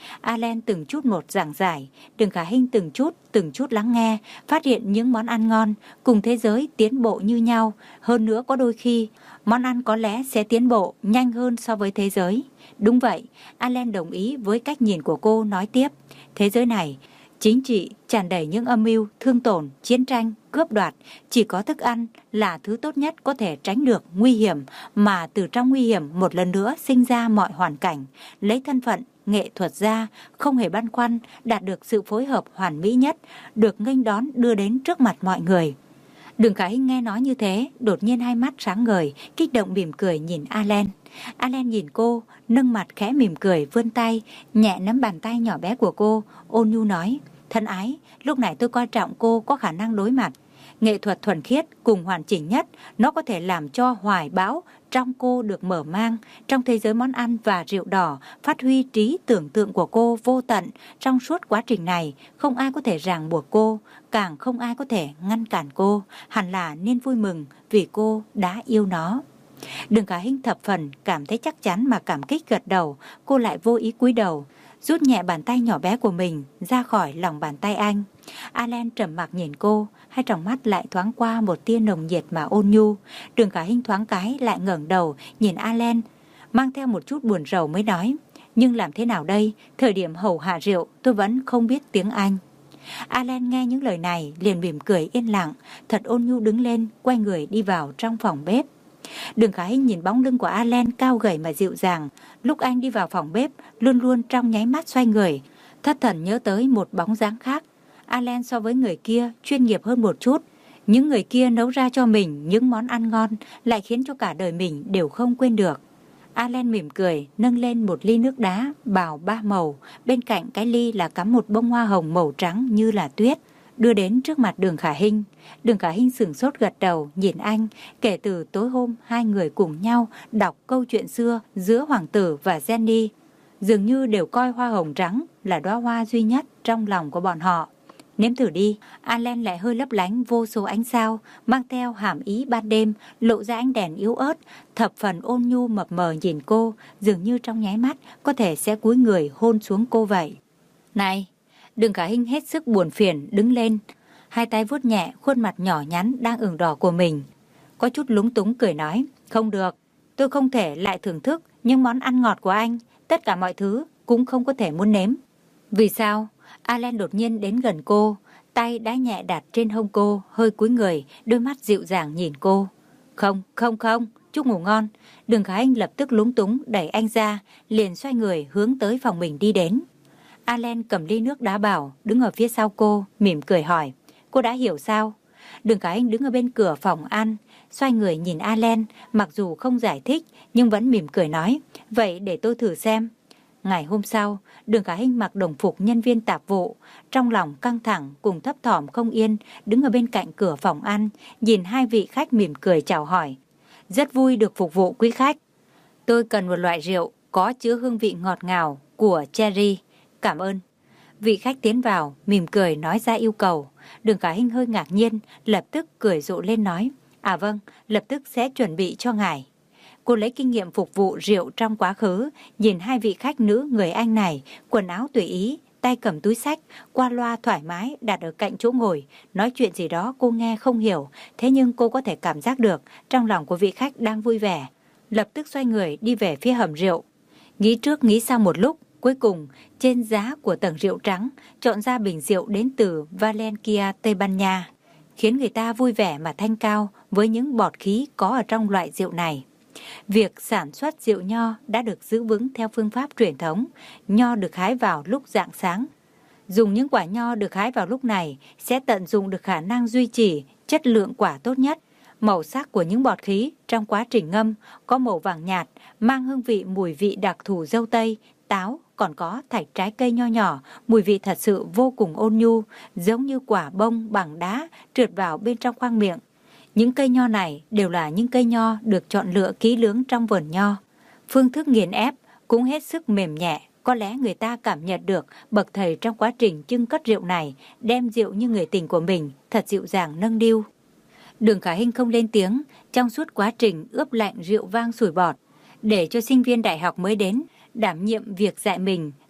Alan từng chút một giảng giải, Đường Khả Hinh từng chút, từng chút lắng nghe, phát hiện những món ăn ngon, cùng thế giới tiến bộ như nhau. Hơn nữa có đôi khi, món ăn có lẽ sẽ tiến bộ nhanh hơn so với thế giới. Đúng vậy, Alan đồng ý với cách nhìn của cô, nói tiếp. Thế giới này, chính trị tràn đầy những âm mưu, thương tổn, chiến tranh, cướp đoạt. Chỉ có thức ăn là thứ tốt nhất có thể tránh được nguy hiểm, mà từ trong nguy hiểm một lần nữa sinh ra mọi hoàn cảnh. Lấy thân phận nghệ thuật gia, không hề băn khoăn, đạt được sự phối hợp hoàn mỹ nhất, được nghênh đón đưa đến trước mặt mọi người. Đường Khả Hinh nghe nói như thế, đột nhiên hai mắt sáng ngời, kích động mỉm cười nhìn Alan. Alan nhìn cô, nâng mặt khẽ mỉm cười, vươn tay, nhẹ nắm bàn tay nhỏ bé của cô, ôn nhu nói, thân ái, lúc này tôi coi trọng cô có khả năng đối mặt. Nghệ thuật thuần khiết cùng hoàn chỉnh nhất, nó có thể làm cho hoài bão trong cô được mở mang. Trong thế giới món ăn và rượu đỏ, phát huy trí tưởng tượng của cô vô tận. Trong suốt quá trình này, không ai có thể ràng buộc cô, càng không ai có thể ngăn cản cô. Hẳn là nên vui mừng vì cô đã yêu nó. Đường Khả Hinh thập phần cảm thấy chắc chắn mà cảm kích gật đầu, cô lại vô ý cúi đầu, rút nhẹ bàn tay nhỏ bé của mình ra khỏi lòng bàn tay anh. Alan trầm mặc nhìn cô, hai tròng mắt lại thoáng qua một tia nồng nhiệt mà ôn nhu. Đường Khả Hinh thoáng cái lại ngẩng đầu nhìn Alan, mang theo một chút buồn rầu mới nói, nhưng làm thế nào đây, thời điểm hầu hạ rượu tôi vẫn không biết tiếng Anh. Alan nghe những lời này liền mỉm cười yên lặng, thật ôn nhu đứng lên, quay người đi vào trong phòng bếp. Đường Khả Hinh nhìn bóng lưng của Alan cao gầy mà dịu dàng, lúc anh đi vào phòng bếp luôn luôn trong nháy mắt xoay người, thất thần nhớ tới một bóng dáng khác. Alan so với người kia chuyên nghiệp hơn một chút, những người kia nấu ra cho mình những món ăn ngon lại khiến cho cả đời mình đều không quên được. Alan mỉm cười nâng lên một ly nước đá bào ba màu, bên cạnh cái ly là cắm một bông hoa hồng màu trắng như là tuyết, đưa đến trước mặt Đường Khả Hinh. Đường Khả Hinh sửng sốt gật đầu nhìn anh. Kể từ tối hôm hai người cùng nhau đọc câu chuyện xưa giữa hoàng tử và Jenny, dường như đều coi hoa hồng trắng là đóa hoa duy nhất trong lòng của bọn họ. Nếm thử đi. Alan lại hơi lấp lánh vô số ánh sao, mang theo hàm ý ban đêm, lộ ra ánh đèn yếu ớt, thập phần ôn nhu mập mờ nhìn cô, dường như trong nháy mắt có thể sẽ cúi người hôn xuống cô vậy. Này! Đường Khả Hinh hết sức buồn phiền đứng lên, hai tay vuốt nhẹ khuôn mặt nhỏ nhắn đang ửng đỏ của mình, có chút lúng túng cười nói, không được, tôi không thể lại thưởng thức những món ăn ngọt của anh, tất cả mọi thứ cũng không có thể muốn nếm. Vì sao? Alan đột nhiên đến gần cô, tay đã nhẹ đặt trên hông cô, hơi cúi người, đôi mắt dịu dàng nhìn cô. Không, không không, chúc ngủ ngon. Đường Khả Hinh lập tức lúng túng đẩy anh ra, liền xoay người hướng tới phòng mình đi đến. Alan cầm ly nước đá bảo, đứng ở phía sau cô, mỉm cười hỏi, cô đã hiểu sao? Đường Khả Hinh đứng ở bên cửa phòng ăn, xoay người nhìn Alan, mặc dù không giải thích, nhưng vẫn mỉm cười nói, vậy để tôi thử xem. Ngày hôm sau, Đường Khả Hinh mặc đồng phục nhân viên tạp vụ, trong lòng căng thẳng cùng thấp thỏm không yên, đứng ở bên cạnh cửa phòng ăn, nhìn hai vị khách mỉm cười chào hỏi. Rất vui được phục vụ quý khách. Tôi cần một loại rượu có chứa hương vị ngọt ngào của cherry. Cảm ơn. Vị khách tiến vào, mỉm cười nói ra yêu cầu. Đường Khả Hinh hơi ngạc nhiên, lập tức cười rộ lên nói, à vâng, lập tức sẽ chuẩn bị cho ngài. Cô lấy kinh nghiệm phục vụ rượu trong quá khứ, nhìn hai vị khách nữ người Anh này, quần áo tùy ý, tay cầm túi xách, qua loa thoải mái đặt ở cạnh chỗ ngồi, nói chuyện gì đó cô nghe không hiểu, thế nhưng cô có thể cảm giác được trong lòng của vị khách đang vui vẻ. Lập tức xoay người đi về phía hầm rượu. Nghĩ trước nghĩ sau một lúc, cuối cùng trên giá của tầng rượu trắng chọn ra bình rượu đến từ Valencia, Tây Ban Nha, khiến người ta vui vẻ mà thanh cao với những bọt khí có ở trong loại rượu này. Việc sản xuất rượu nho đã được giữ vững theo phương pháp truyền thống. Nho được hái vào lúc rạng sáng. Dùng những quả nho được hái vào lúc này sẽ tận dụng được khả năng duy trì chất lượng quả tốt nhất. Màu sắc của những bọt khí trong quá trình ngâm có màu vàng nhạt, mang hương vị mùi vị đặc thù dâu tây, táo, còn có thạch trái cây nho nhỏ, mùi vị thật sự vô cùng ôn nhu, giống như quả bông bằng đá trượt vào bên trong khoang miệng. Những cây nho này đều là những cây nho được chọn lựa kỹ lưỡng trong vườn nho. Phương thức nghiền ép cũng hết sức mềm nhẹ, có lẽ người ta cảm nhận được bậc thầy trong quá trình chưng cất rượu này, đem rượu như người tình của mình, thật dịu dàng nâng niu. Đường Khả Hinh không lên tiếng trong suốt quá trình ướp lạnh rượu vang sủi bọt, để cho sinh viên đại học mới đến đảm nhiệm việc dạy mình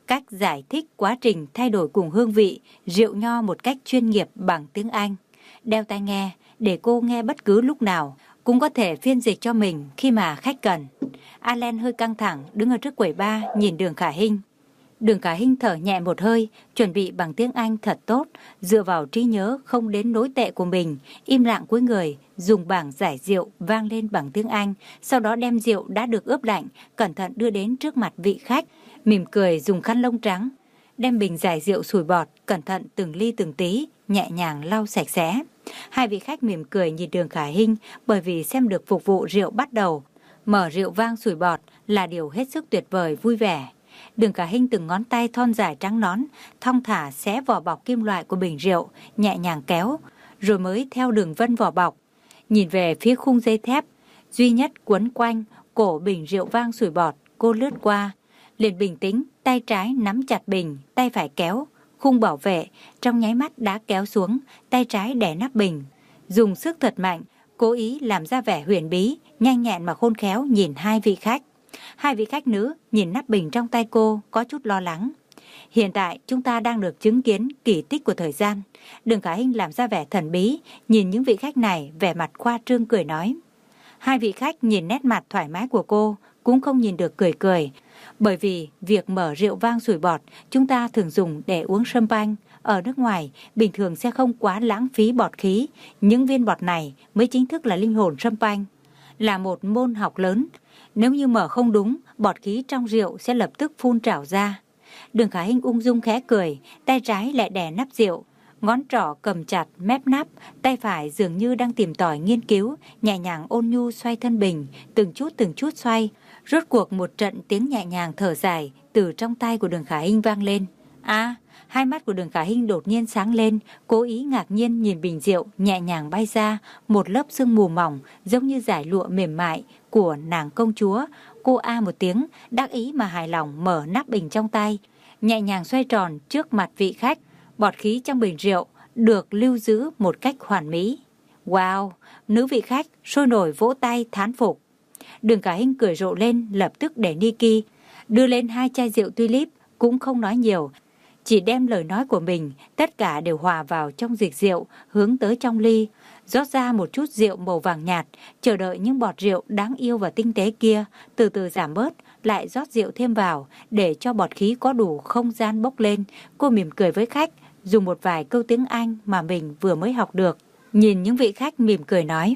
cách giải thích quá trình thay đổi cùng hương vị rượu nho một cách chuyên nghiệp bằng tiếng Anh. Đeo tai nghe để cô nghe bất cứ lúc nào, cũng có thể phiên dịch cho mình khi mà khách cần. Alan hơi căng thẳng đứng ở trước quầy bar nhìn Đường Khả Hinh. Đường Khả Hinh thở nhẹ một hơi, chuẩn bị bằng tiếng Anh thật tốt, dựa vào trí nhớ không đến nỗi tệ của mình, im lặng cúi người, dùng bảng giải rượu vang lên bằng tiếng Anh, sau đó đem rượu đã được ướp lạnh, cẩn thận đưa đến trước mặt vị khách, mỉm cười dùng khăn lông trắng, đem bình giải rượu sủi bọt, cẩn thận từng ly từng tí, nhẹ nhàng lau sạch sẽ. Hai vị khách mỉm cười nhìn Đường Khả Hinh bởi vì xem được phục vụ rượu bắt đầu. Mở rượu vang sủi bọt là điều hết sức tuyệt vời vui vẻ. Đường Khả Hinh từng ngón tay thon dài trắng nõn, thong thả xé vỏ bọc kim loại của bình rượu, nhẹ nhàng kéo, rồi mới theo đường vân vỏ bọc. Nhìn về phía khung dây thép, duy nhất quấn quanh cổ bình rượu vang sủi bọt, cô lướt qua. Liền bình tĩnh, tay trái nắm chặt bình, tay phải kéo. Khung bảo vệ, trong nháy mắt đã kéo xuống, tay trái đè nắp bình. Dùng sức thật mạnh, cố ý làm ra vẻ huyền bí, nhanh nhẹn mà khôn khéo nhìn hai vị khách. Hai vị khách nữ nhìn nắp bình trong tay cô có chút lo lắng. Hiện tại chúng ta đang được chứng kiến kỳ tích của thời gian. Đường Khả Hinh làm ra vẻ thần bí, nhìn những vị khách này vẻ mặt khoa trương cười nói. Hai vị khách nhìn nét mặt thoải mái của cô cũng không nhìn được cười cười. Bởi vì việc mở rượu vang sủi bọt chúng ta thường dùng để uống champagne. Ở nước ngoài bình thường sẽ không quá lãng phí bọt khí. Những viên bọt này mới chính thức là linh hồn champagne. Là một môn học lớn. Nếu như mở không đúng, bọt khí trong rượu sẽ lập tức phun trào ra. Đường Khả Hinh ung dung khẽ cười, tay trái lại đè nắp rượu, ngón trỏ cầm chặt mép nắp, tay phải dường như đang tìm tòi nghiên cứu, nhẹ nhàng ôn nhu xoay thân bình, từng chút từng chút xoay. Rốt cuộc một trận tiếng nhẹ nhàng thở dài từ trong tay của Đường Khả Hinh vang lên. À, hai mắt của Đường Khả Hinh đột nhiên sáng lên, cố ý ngạc nhiên nhìn bình rượu nhẹ nhàng bay ra, một lớp sương mù mỏng giống như dải lụa mềm mại của nàng công chúa. Cô a một tiếng, đắc ý mà hài lòng mở nắp bình trong tay, nhẹ nhàng xoay tròn trước mặt vị khách. Bọt khí trong bình rượu được lưu giữ một cách hoàn mỹ. Wow, nữ vị khách sôi nổi vỗ tay thán phục. Đường Khả Hinh cười rộ lên, lập tức để Nikki đưa lên hai chai rượu tulip, cũng không nói nhiều, chỉ đem lời nói của mình tất cả đều hòa vào trong dịch rượu, hướng tới trong ly, rót ra một chút rượu màu vàng nhạt, chờ đợi những bọt rượu đáng yêu và tinh tế kia từ từ giảm bớt, lại rót rượu thêm vào để cho bọt khí có đủ không gian bốc lên. Cô mỉm cười với khách, dùng một vài câu tiếng Anh mà mình vừa mới học được, nhìn những vị khách mỉm cười nói.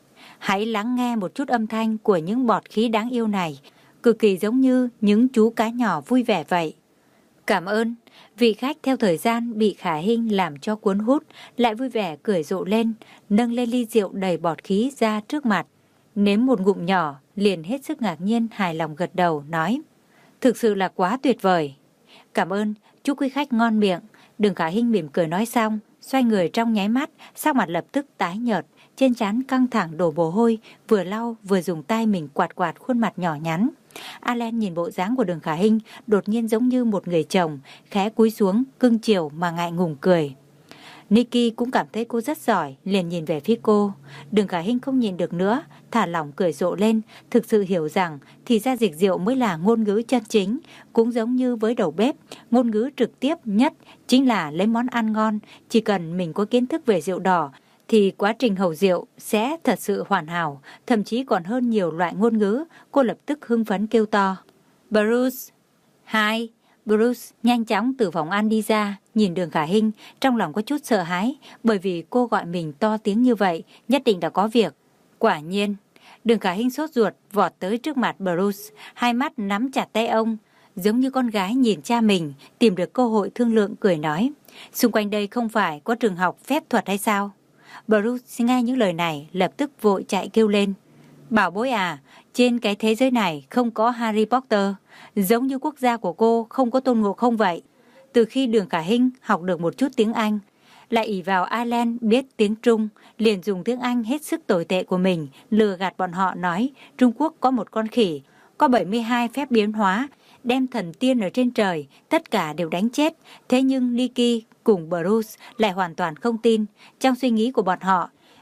Hãy lắng nghe một chút âm thanh của những bọt khí đáng yêu này, cực kỳ giống như những chú cá nhỏ vui vẻ vậy. Cảm ơn. Vị khách theo thời gian bị Khả Hinh làm cho cuốn hút, lại vui vẻ cười rộ lên, nâng lên ly rượu đầy bọt khí ra trước mặt. Nếm một ngụm nhỏ, liền hết sức ngạc nhiên, hài lòng gật đầu, nói. Thực sự là quá tuyệt vời. Cảm ơn, chúc quý khách ngon miệng. Đường Khả Hinh mỉm cười nói xong, xoay người trong nháy mắt, sắc mặt lập tức tái nhợt, trên trán căng thẳng đổ mồ hôi, vừa lau vừa dùng tay mình quạt quạt khuôn mặt nhỏ nhắn. Alan nhìn bộ dáng của Đường Khả Hinh đột nhiên giống như một người chồng, khẽ cúi xuống, cưng chiều mà ngại ngùng cười. Nikki cũng cảm thấy cô rất giỏi, liền nhìn về phía cô. Đường Khả Hinh không nhìn được nữa, thả lỏng cười rộ lên, thực sự hiểu rằng thì ra dịch rượu mới là ngôn ngữ chân chính. Cũng giống như với đầu bếp, ngôn ngữ trực tiếp nhất chính là lấy món ăn ngon. Chỉ cần mình có kiến thức về rượu đỏ thì quá trình hầu rượu sẽ thật sự hoàn hảo, thậm chí còn hơn nhiều loại ngôn ngữ. Cô lập tức hưng phấn kêu to. Bruce! Hi! Bruce nhanh chóng từ phòng ăn đi ra, nhìn Đường Khả Hinh, trong lòng có chút sợ hãi, bởi vì cô gọi mình to tiếng như vậy, nhất định đã có việc. Quả nhiên, Đường Khả Hinh sốt ruột vọt tới trước mặt Bruce, hai mắt nắm chặt tay ông, giống như con gái nhìn cha mình, tìm được cơ hội thương lượng cười nói. Xung quanh đây không phải có trường học phép thuật hay sao? Bruce nghe những lời này, lập tức vội chạy kêu lên. Bảo bối à, trên cái thế giới này không có Harry Potter, giống như quốc gia của cô không có Tôn Ngộ Không vậy. Từ khi Đường Khả Hinh học được một chút tiếng Anh, lại ỷ vào Ireland biết tiếng Trung, liền dùng tiếng Anh hết sức tồi tệ của mình, lừa gạt bọn họ nói Trung Quốc có một con khỉ, có bảy mươi hai phép biến hóa, đem thần tiên ở trên trời, tất cả đều đánh chết. Thế nhưng Nikki cùng Bruce lại hoàn toàn không tin. Trong suy nghĩ của bọn họ,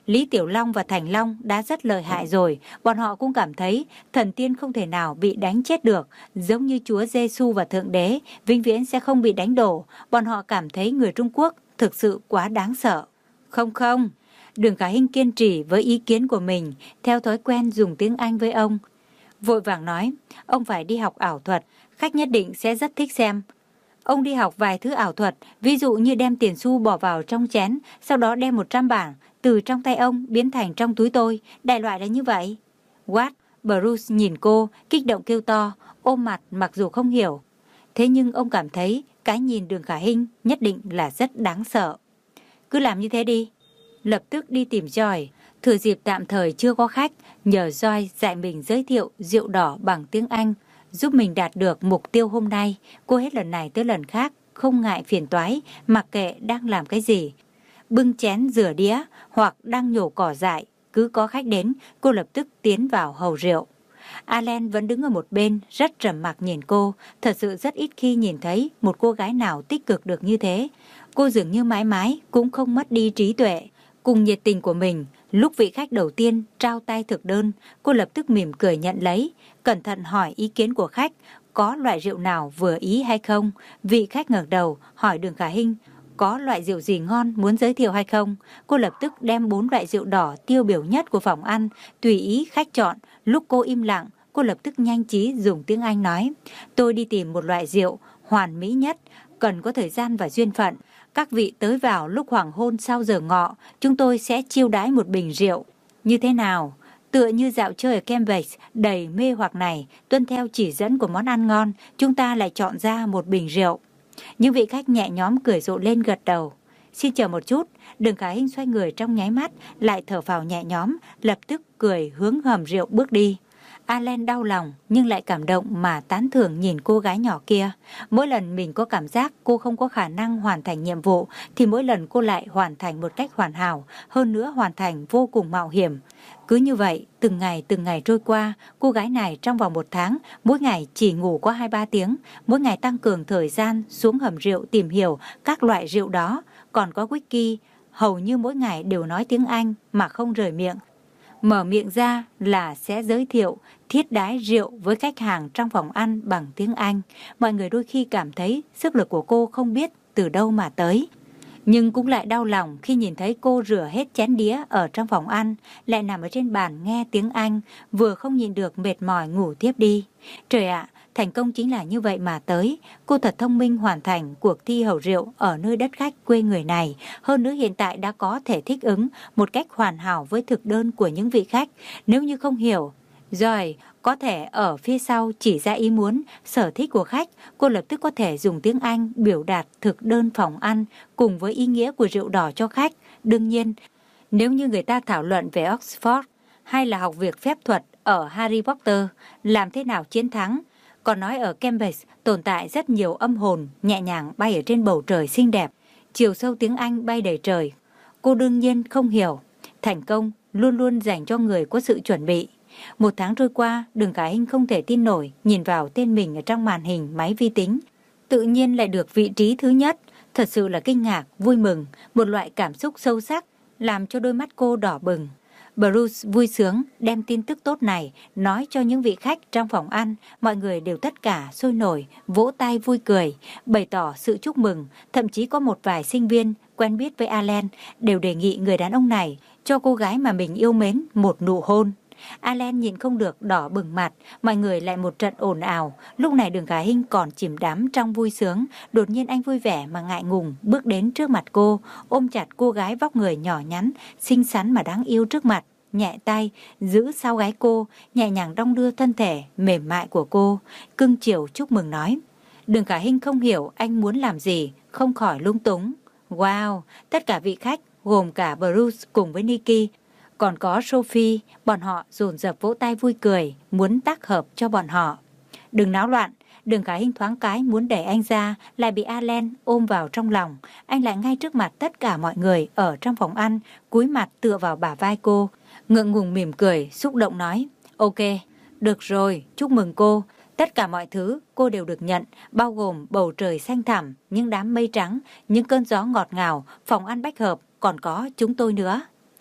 Lý Tiểu Long và Thành Long đã rất lợi hại rồi, bọn họ cũng cảm thấy thần tiên không thể nào bị đánh chết được, giống như Chúa Giêsu và Thượng Đế, vĩnh viễn sẽ không bị đánh đổ. Bọn họ cảm thấy người Trung Quốc thực sự quá đáng sợ. Không không, Đường Khả Hinh kiên trì với ý kiến của mình, theo thói quen dùng tiếng Anh với ông. Vội vàng nói, ông phải đi học ảo thuật, khách nhất định sẽ rất thích xem. Ông đi học vài thứ ảo thuật, ví dụ như đem tiền xu bỏ vào trong chén, sau đó đem một trăm bảng từ trong tay ông biến thành trong túi tôi, đại loại là như vậy. What? Bruce nhìn cô, kích động kêu to, ôm mặt mặc dù không hiểu. Thế nhưng ông cảm thấy cái nhìn Đường Khả Hinh nhất định là rất đáng sợ. Cứ làm như thế đi. Lập tức đi tìm Joy, thừa dịp tạm thời chưa có khách, nhờ Joy dạy mình giới thiệu rượu đỏ bằng tiếng Anh, giúp mình đạt được mục tiêu hôm nay. Cô hết lần này tới lần khác, không ngại phiền toái, mặc kệ đang làm cái gì. Bưng chén rửa đĩa hoặc đang nhổ cỏ dại, cứ có khách đến, cô lập tức tiến vào hầu rượu. Allen vẫn đứng ở một bên, rất trầm mặc nhìn cô, thật sự rất ít khi nhìn thấy một cô gái nào tích cực được như thế. Cô dường như mãi mãi cũng không mất đi trí tuệ. Cùng nhiệt tình của mình, lúc vị khách đầu tiên trao tay thực đơn, cô lập tức mỉm cười nhận lấy, cẩn thận hỏi ý kiến của khách, có loại rượu nào vừa ý hay không. Vị khách ngẩng đầu hỏi Đường Khả Hinh, có loại rượu gì ngon muốn giới thiệu hay không. Cô lập tức đem bốn loại rượu đỏ tiêu biểu nhất của phòng ăn, tùy ý khách chọn. Lúc cô im lặng, cô lập tức nhanh trí dùng tiếng Anh nói, tôi đi tìm một loại rượu hoàn mỹ nhất, cần có thời gian và duyên phận. Các vị tới vào lúc hoàng hôn sau giờ ngọ, chúng tôi sẽ chiêu đãi một bình rượu. Như thế nào? Tựa như dạo chơi ở Cambridge đầy mê hoặc này, tuân theo chỉ dẫn của món ăn ngon, chúng ta lại chọn ra một bình rượu. Những vị khách nhẹ nhõm cười rộ lên gật đầu. Xin chờ một chút. Đường Khả Hinh xoay người trong nháy mắt, lại thở phào nhẹ nhõm, lập tức cười hướng hầm rượu bước đi. Allen đau lòng nhưng lại cảm động mà tán thưởng nhìn cô gái nhỏ kia. Mỗi lần mình có cảm giác cô không có khả năng hoàn thành nhiệm vụ thì mỗi lần cô lại hoàn thành một cách hoàn hảo, hơn nữa hoàn thành vô cùng mạo hiểm. Cứ như vậy, từng ngày từng ngày trôi qua, cô gái này trong vòng một tháng, mỗi ngày chỉ ngủ có hai ba tiếng, mỗi ngày tăng cường thời gian xuống hầm rượu tìm hiểu các loại rượu đó, còn có whisky, hầu như mỗi ngày đều nói tiếng Anh mà không rời miệng. Mở miệng ra là sẽ giới thiệu, thiết đái rượu với khách hàng trong phòng ăn bằng tiếng Anh. Mọi người đôi khi cảm thấy sức lực của cô không biết từ đâu mà tới. Nhưng cũng lại đau lòng khi nhìn thấy cô rửa hết chén đĩa ở trong phòng ăn, lại nằm ở trên bàn nghe tiếng Anh, vừa không nhịn được mệt mỏi ngủ tiếp đi. Trời ạ, thành công chính là như vậy mà tới. Cô thật thông minh hoàn thành cuộc thi hầu rượu ở nơi đất khách quê người này. Hơn nữa hiện tại đã có thể thích ứng một cách hoàn hảo với thực đơn của những vị khách. Nếu như không hiểu, rồi có thể ở phía sau chỉ ra ý muốn, sở thích của khách, cô lập tức có thể dùng tiếng Anh biểu đạt thực đơn phòng ăn cùng với ý nghĩa của rượu đỏ cho khách. Đương nhiên, nếu như người ta thảo luận về Oxford hay là học việc phép thuật ở Harry Potter, làm thế nào chiến thắng, còn nói ở Cambridge tồn tại rất nhiều âm hồn nhẹ nhàng bay ở trên bầu trời xinh đẹp, chiều sâu tiếng Anh bay đầy trời. Cô đương nhiên không hiểu, thành công luôn luôn dành cho người có sự chuẩn bị. Một tháng trôi qua, Đường Khả Hinh không thể tin nổi nhìn vào tên mình ở trong màn hình máy vi tính. Tự nhiên lại được vị trí thứ nhất, thật sự là kinh ngạc, vui mừng, một loại cảm xúc sâu sắc, làm cho đôi mắt cô đỏ bừng. Bruce vui sướng đem tin tức tốt này nói cho những vị khách trong phòng ăn, mọi người đều tất cả sôi nổi, vỗ tay vui cười, bày tỏ sự chúc mừng, thậm chí có một vài sinh viên quen biết với Allen đều đề nghị người đàn ông này cho cô gái mà mình yêu mến một nụ hôn. Allen nhìn không được đỏ bừng mặt, mọi người lại một trận ồn ào. Lúc này Đường Khả Hinh còn chìm đắm trong vui sướng, đột nhiên anh vui vẻ mà ngại ngùng bước đến trước mặt cô, ôm chặt cô gái vóc người nhỏ nhắn, xinh xắn mà đáng yêu trước mặt, nhẹ tay giữ sau gáy cô, nhẹ nhàng đong đưa thân thể mềm mại của cô, cưng chiều chúc mừng nói. Đường Khả Hinh không hiểu anh muốn làm gì, không khỏi lung túng. Wow, tất cả vị khách gồm cả Bruce cùng với Nikki, còn có Sophie, bọn họ dồn dập vỗ tay vui cười, muốn tác hợp cho bọn họ. Đừng náo loạn, Đường Khả Hinh thoáng cái muốn đẩy anh ra, lại bị Allen ôm vào trong lòng. Anh lại ngay trước mặt tất cả mọi người ở trong phòng ăn, cúi mặt tựa vào bả vai cô, ngượng ngùng mỉm cười, xúc động nói, ok, được rồi, chúc mừng cô. Tất cả mọi thứ cô đều được nhận, bao gồm bầu trời xanh thẳm, những đám mây trắng, những cơn gió ngọt ngào, phòng ăn bách hợp, còn có chúng tôi nữa.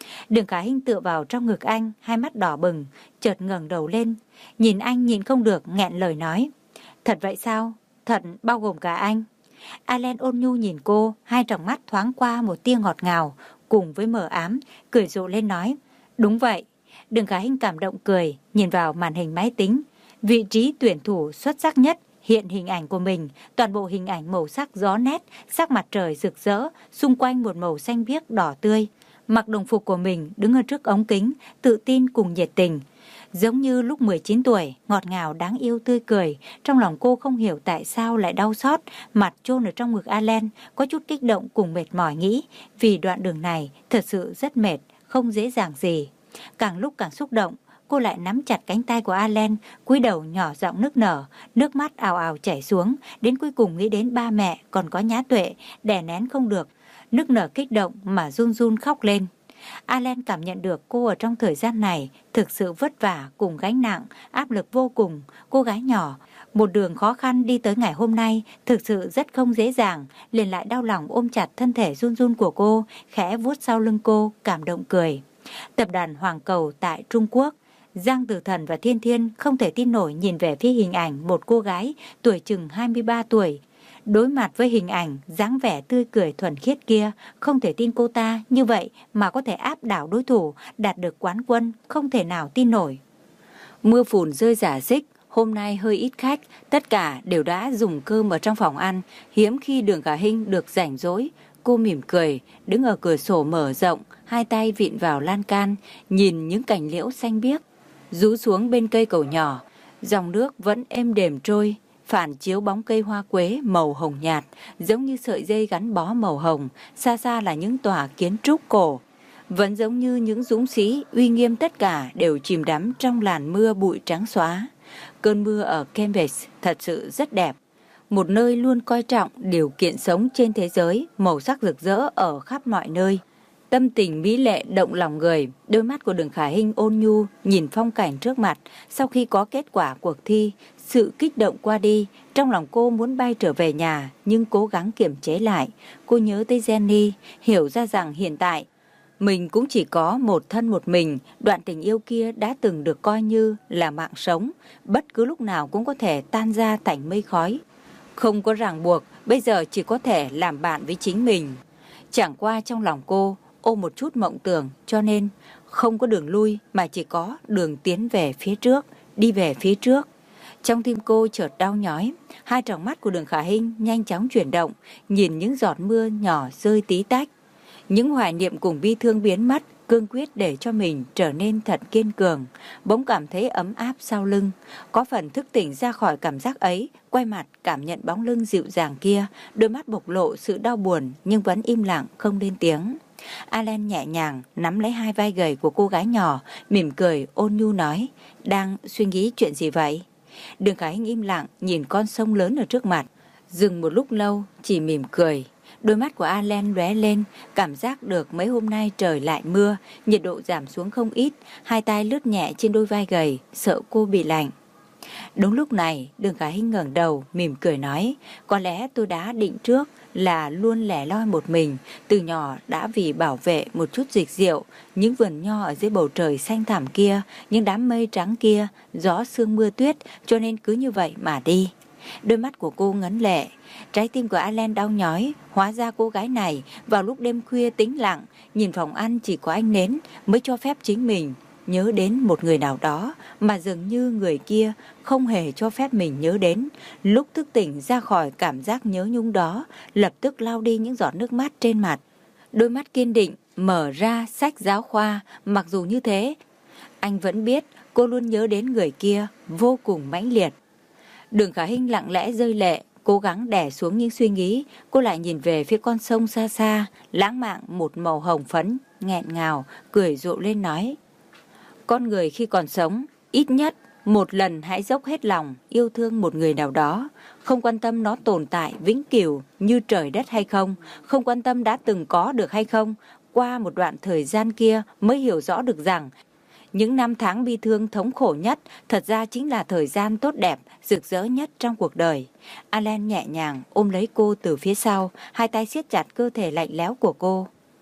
Đường Khả Hinh tựa vào trong ngực anh, hai mắt đỏ bừng, chợt ngẩng đầu lên, nhìn anh nhịn không được nghẹn lời nói. Thật vậy sao? Thật bao gồm cả anh? Alan ôn nhu nhìn cô, hai tròng mắt thoáng qua một tia ngọt ngào, cùng với mờ ám, cười rộ lên nói. Đúng vậy. Đường Khả Hinh cảm động cười, nhìn vào màn hình máy tính. Vị trí tuyển thủ xuất sắc nhất hiện hình ảnh của mình, toàn bộ hình ảnh màu sắc gió nét, sắc mặt trời rực rỡ, xung quanh một màu xanh biếc đỏ tươi. Mặc đồng phục của mình, đứng ở trước ống kính, tự tin cùng nhiệt tình. Giống như lúc mười chín tuổi, ngọt ngào đáng yêu tươi cười, trong lòng cô không hiểu tại sao lại đau xót, mặt chôn ở trong ngực Alan, có chút kích động cùng mệt mỏi nghĩ, vì đoạn đường này thật sự rất mệt, không dễ dàng gì. Càng lúc càng xúc động, cô lại nắm chặt cánh tay của Alan, cúi đầu nhỏ giọng nức nở, nước mắt ào ào chảy xuống, đến cuối cùng nghĩ đến ba mẹ còn có Nhã Tuệ, đè nén không được, nức nở kích động mà run run khóc lên. Alan cảm nhận được cô ở trong thời gian này thực sự vất vả cùng gánh nặng, áp lực vô cùng. Cô gái nhỏ, một đường khó khăn đi tới ngày hôm nay thực sự rất không dễ dàng, liền lại đau lòng ôm chặt thân thể run run của cô, khẽ vuốt sau lưng cô, cảm động cười. Tập đoàn Hoàng Cầu tại Trung Quốc, Giang Tử Thần và Thiên Thiên không thể tin nổi nhìn về phía hình ảnh một cô gái tuổi chừng hai mươi ba tuổi. Đối mặt với hình ảnh dáng vẻ tươi cười thuần khiết kia, không thể tin cô ta như vậy mà có thể áp đảo đối thủ, đạt được quán quân, không thể nào tin nổi. Mưa phùn rơi rả rích, hôm nay hơi ít khách, tất cả đều đã dùng cơm ở trong phòng ăn, hiếm khi Đường Khả Hinh được rảnh rỗi. Cô mỉm cười, đứng ở cửa sổ mở rộng, hai tay vịn vào lan can, nhìn những cành liễu xanh biếc rũ xuống bên cây cầu nhỏ, dòng nước vẫn êm đềm trôi, phản chiếu bóng cây hoa quế màu hồng nhạt, giống như sợi dây gắn bó màu hồng, xa xa là những tòa kiến trúc cổ. Vẫn giống như những dũng sĩ uy nghiêm, tất cả đều chìm đắm trong làn mưa bụi trắng xóa. Cơn mưa ở Cambridge thật sự rất đẹp. Một nơi luôn coi trọng điều kiện sống trên thế giới, màu sắc rực rỡ ở khắp mọi nơi. Tâm tình mỹ lệ động lòng người, đôi mắt của Đường Khả Hinh ôn nhu nhìn phong cảnh trước mặt. Sau khi có kết quả cuộc thi, sự kích động qua đi, trong lòng cô muốn bay trở về nhà, nhưng cố gắng kiềm chế lại. Cô nhớ tới Jenny, hiểu ra rằng hiện tại mình cũng chỉ có một thân một mình, đoạn tình yêu kia đã từng được coi như là mạng sống, bất cứ lúc nào cũng có thể tan ra thành mây khói. Không có ràng buộc, bây giờ chỉ có thể làm bạn với chính mình. Chẳng qua trong lòng cô ôm một chút mộng tưởng, cho nên không có đường lui mà chỉ có đường tiến về phía trước, đi về phía trước. Trong tim cô chợt đau nhói, hai tròng mắt của Đường Khả Hinh nhanh chóng chuyển động, nhìn những giọt mưa nhỏ rơi tí tách. Những hoài niệm cùng bi thương biến mất, cương quyết để cho mình trở nên thật kiên cường. Bỗng cảm thấy ấm áp sau lưng, có phần thức tỉnh ra khỏi cảm giác ấy, quay mặt cảm nhận bóng lưng dịu dàng kia, đôi mắt bộc lộ sự đau buồn nhưng vẫn im lặng không lên tiếng. Alan nhẹ nhàng nắm lấy hai vai gầy của cô gái nhỏ, mỉm cười ôn nhu nói, đang suy nghĩ chuyện gì vậy? Đường Khả Hinh im lặng nhìn con sông lớn ở trước mặt, dừng một lúc lâu chỉ mỉm cười. Đôi mắt của Alan lóe lên, cảm giác được mấy hôm nay trời lại mưa, nhiệt độ giảm xuống không ít, hai tay lướt nhẹ trên đôi vai gầy, sợ cô bị lạnh. Đúng lúc này, Đường Khả Hinh ngẩng đầu, mỉm cười nói, có lẽ tôi đã định trước là luôn lẻ loi một mình, từ nhỏ đã vì bảo vệ một chút dịch diệu, những vườn nho ở dưới bầu trời xanh thẳm kia, những đám mây trắng kia, gió sương mưa tuyết, cho nên cứ như vậy mà đi. Đôi mắt của cô ngấn lệ, trái tim của Alan đau nhói, hóa ra cô gái này vào lúc đêm khuya tĩnh lặng, nhìn phòng ăn chỉ có ánh nến mới cho phép chính mình nhớ đến một người nào đó mà dường như người kia không hề cho phép mình nhớ đến. Lúc thức tỉnh ra khỏi cảm giác nhớ nhung đó, lập tức lau đi những giọt nước mắt trên mặt. Đôi mắt kiên định mở ra sách giáo khoa, mặc dù như thế, anh vẫn biết cô luôn nhớ đến người kia vô cùng mãnh liệt. Đường Khả Hinh lặng lẽ rơi lệ, cố gắng đè xuống những suy nghĩ, cô lại nhìn về phía con sông xa xa, lãng mạn một màu hồng phấn, nghẹn ngào, cười rộ lên nói, con người khi còn sống, ít nhất một lần hãy dốc hết lòng yêu thương một người nào đó, không quan tâm nó tồn tại vĩnh cửu như trời đất hay không, không quan tâm đã từng có được hay không, qua một đoạn thời gian kia mới hiểu rõ được rằng những năm tháng bi thương thống khổ nhất thật ra chính là thời gian tốt đẹp, rực rỡ nhất trong cuộc đời. Alan nhẹ nhàng ôm lấy cô từ phía sau, hai tay siết chặt cơ thể lạnh lẽo của cô.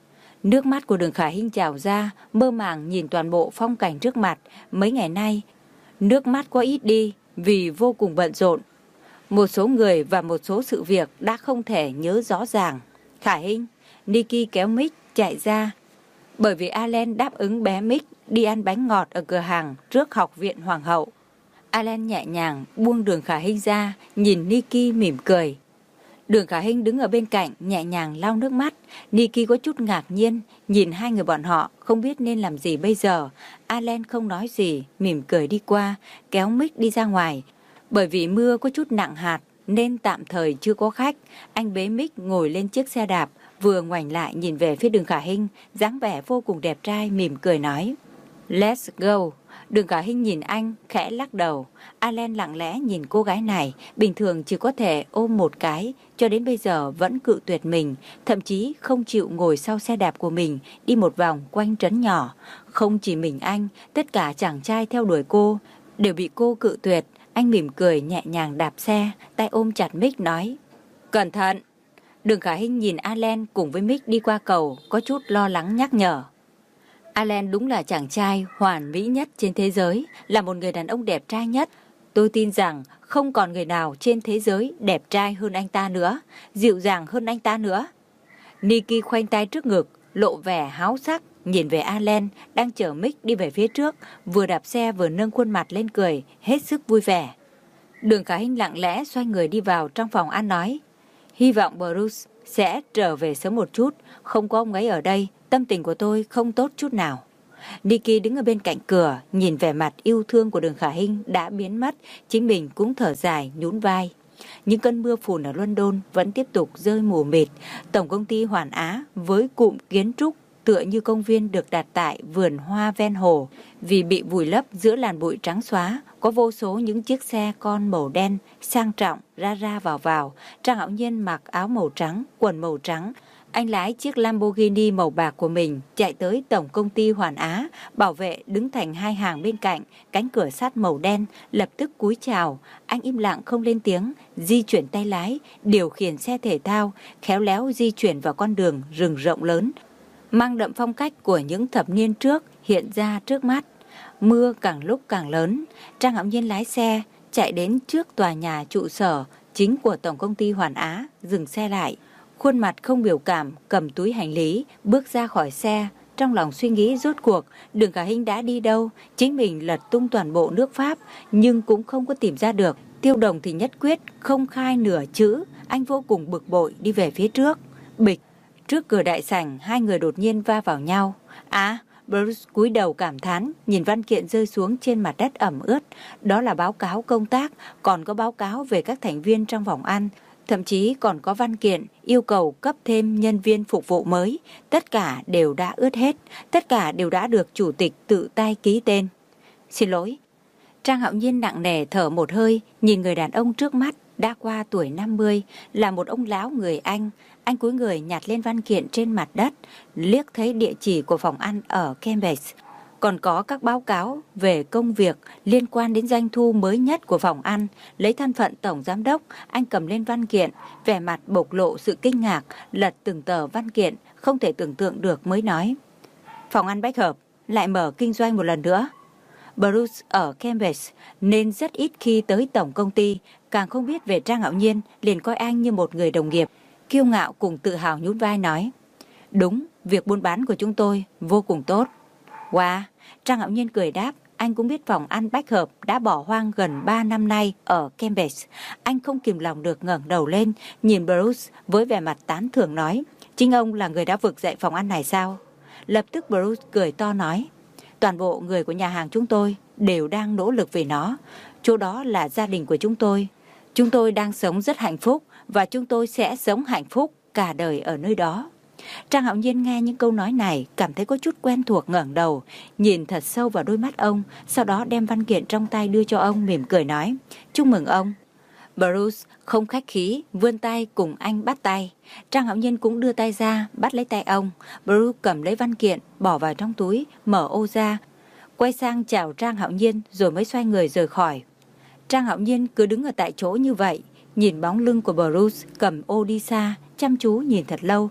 Nước mắt của Đường Khả Hinh trào ra, mơ màng nhìn toàn bộ phong cảnh trước mặt. Mấy ngày nay, nước mắt có ít đi vì vô cùng bận rộn. Một số người và một số sự việc đã không thể nhớ rõ ràng. Khả Hinh, Nikki kéo Mick chạy ra. Bởi vì Allen đáp ứng bé Mick đi ăn bánh ngọt ở cửa hàng trước học viện Hoàng hậu. Allen nhẹ nhàng buông Đường Khả Hinh ra, nhìn Nikki mỉm cười. Đường Khả Hinh đứng ở bên cạnh nhẹ nhàng lau nước mắt. Nikki có chút ngạc nhiên nhìn hai người bọn họ, không biết nên làm gì bây giờ. Allen không nói gì, mỉm cười đi qua, kéo Mick đi ra ngoài. Bởi vì mưa có chút nặng hạt nên tạm thời chưa có khách. Anh bế Mick ngồi lên chiếc xe đạp, vừa ngoảnh lại nhìn về phía Đường Khả Hinh, dáng vẻ vô cùng đẹp trai, mỉm cười nói: Let's go. Đường Khả Hinh nhìn anh, khẽ lắc đầu. Allen lặng lẽ nhìn cô gái này, bình thường chỉ có thể ôm một cái, cho đến bây giờ vẫn cự tuyệt mình, thậm chí không chịu ngồi sau xe đạp của mình, đi một vòng quanh trấn nhỏ. Không chỉ mình anh, tất cả chàng trai theo đuổi cô, đều bị cô cự tuyệt. Anh mỉm cười nhẹ nhàng đạp xe, tay ôm chặt Mick nói: Cẩn thận. Đường Khả Hinh nhìn Allen cùng với Mick đi qua cầu, có chút lo lắng nhắc nhở. Allen đúng là chàng trai hoàn mỹ nhất trên thế giới, là một người đàn ông đẹp trai nhất. Tôi tin rằng không còn người nào trên thế giới đẹp trai hơn anh ta nữa, dịu dàng hơn anh ta nữa. Nikki khoanh tay trước ngực, lộ vẻ háo sắc, nhìn về Allen đang chở Mick đi về phía trước, vừa đạp xe vừa nâng khuôn mặt lên cười, hết sức vui vẻ. Đường Khả Hinh lặng lẽ xoay người đi vào trong phòng ăn nói: Hy vọng Bruce sẽ trở về sớm một chút, không có ông ấy ở đây, tâm tình của tôi không tốt chút nào. Nikki đứng ở bên cạnh cửa, nhìn vẻ mặt yêu thương của Đường Khả Hinh đã biến mất, chính mình cũng thở dài, nhún vai. Những cơn mưa phùn ở London vẫn tiếp tục rơi mù mịt. Tổng công ty Hoàn Á với cụm kiến trúc tựa như công viên được đặt tại vườn hoa ven hồ, vì bị vùi lấp giữa làn bụi trắng xóa, có vô số những chiếc xe con màu đen sang trọng ra ra vào vào. Trang Hạo Nhiên mặc áo màu trắng, quần màu trắng. Anh lái chiếc Lamborghini màu bạc của mình chạy tới tổng công ty Hoàn Á, bảo vệ đứng thành hai hàng bên cạnh, cánh cửa sắt màu đen, lập tức cúi chào. Anh im lặng không lên tiếng, di chuyển tay lái, điều khiển xe thể thao, khéo léo di chuyển vào con đường rừng rộng lớn, mang đậm phong cách của những thập niên trước hiện ra trước mắt. Mưa càng lúc càng lớn, Trang Hạo Nhiên lái xe chạy đến trước tòa nhà trụ sở chính của tổng công ty Hoàn Á, dừng xe lại. Khuôn mặt không biểu cảm, cầm túi hành lý, bước ra khỏi xe, trong lòng suy nghĩ rốt cuộc Đường Khả Hinh đã đi đâu. Chính mình lật tung toàn bộ nước Pháp nhưng cũng không có tìm ra được. Tiêu Đồng thì nhất quyết không khai nửa chữ. Anh vô cùng bực bội đi về phía trước. Bịch, trước cửa đại sảnh hai người đột nhiên va vào nhau. À, Bruce cúi đầu cảm thán, nhìn văn kiện rơi xuống trên mặt đất ẩm ướt. Đó là báo cáo công tác, còn có báo cáo về các thành viên trong phòng ăn. Thậm chí còn có văn kiện yêu cầu cấp thêm nhân viên phục vụ mới. Tất cả đều đã ướt hết. Tất cả đều đã được chủ tịch tự tay ký tên. Xin lỗi. Trang Hạo Nhiên nặng nề thở một hơi, nhìn người đàn ông trước mắt đã qua tuổi năm mươi, là một ông lão người Anh. Anh cúi người nhặt lên văn kiện trên mặt đất, liếc thấy địa chỉ của phòng ăn ở Cambridge. Còn có các báo cáo về công việc liên quan đến doanh thu mới nhất của phòng ăn. Lấy thân phận tổng giám đốc, anh cầm lên văn kiện, vẻ mặt bộc lộ sự kinh ngạc, lật từng tờ văn kiện, không thể tưởng tượng được mới nói: Phòng ăn Bách Hợp lại mở kinh doanh một lần nữa. Bruce ở Cambridge nên rất ít khi tới tổng công ty, càng không biết về Trang Hạo Nhiên, liền coi anh như một người đồng nghiệp, kiêu ngạo cùng tự hào nhún vai nói: Đúng, việc buôn bán của chúng tôi vô cùng tốt. Wow, Trang Hạo Nhiên cười đáp, anh cũng biết phòng ăn Bách Hợp đã bỏ hoang gần ba năm nay ở Cambridge. Anh không kìm lòng được ngẩng đầu lên, nhìn Bruce với vẻ mặt tán thưởng nói: Chính ông là người đã vực dậy phòng ăn này sao? Lập tức Bruce cười to nói: Toàn bộ người của nhà hàng chúng tôi đều đang nỗ lực vì nó. Chỗ đó là gia đình của chúng tôi. Chúng tôi đang sống rất hạnh phúc và chúng tôi sẽ sống hạnh phúc cả đời ở nơi đó. Trang Hạo Nhiên nghe những câu nói này cảm thấy có chút quen thuộc, ngẩng đầu nhìn thật sâu vào đôi mắt ông, sau đó đem văn kiện trong tay đưa cho ông, mỉm cười nói: Chúc mừng ông. Bruce không khách khí vươn tay cùng anh bắt tay. Trang Hạo Nhiên cũng đưa tay ra bắt lấy tay ông. Bruce cầm lấy văn kiện bỏ vào trong túi, mở ô ra, quay sang chào Trang Hạo Nhiên rồi mới xoay người rời khỏi. Trang Hạo Nhiên cứ đứng ở tại chỗ như vậy, nhìn bóng lưng của Bruce cầm ô đi xa, chăm chú nhìn thật lâu.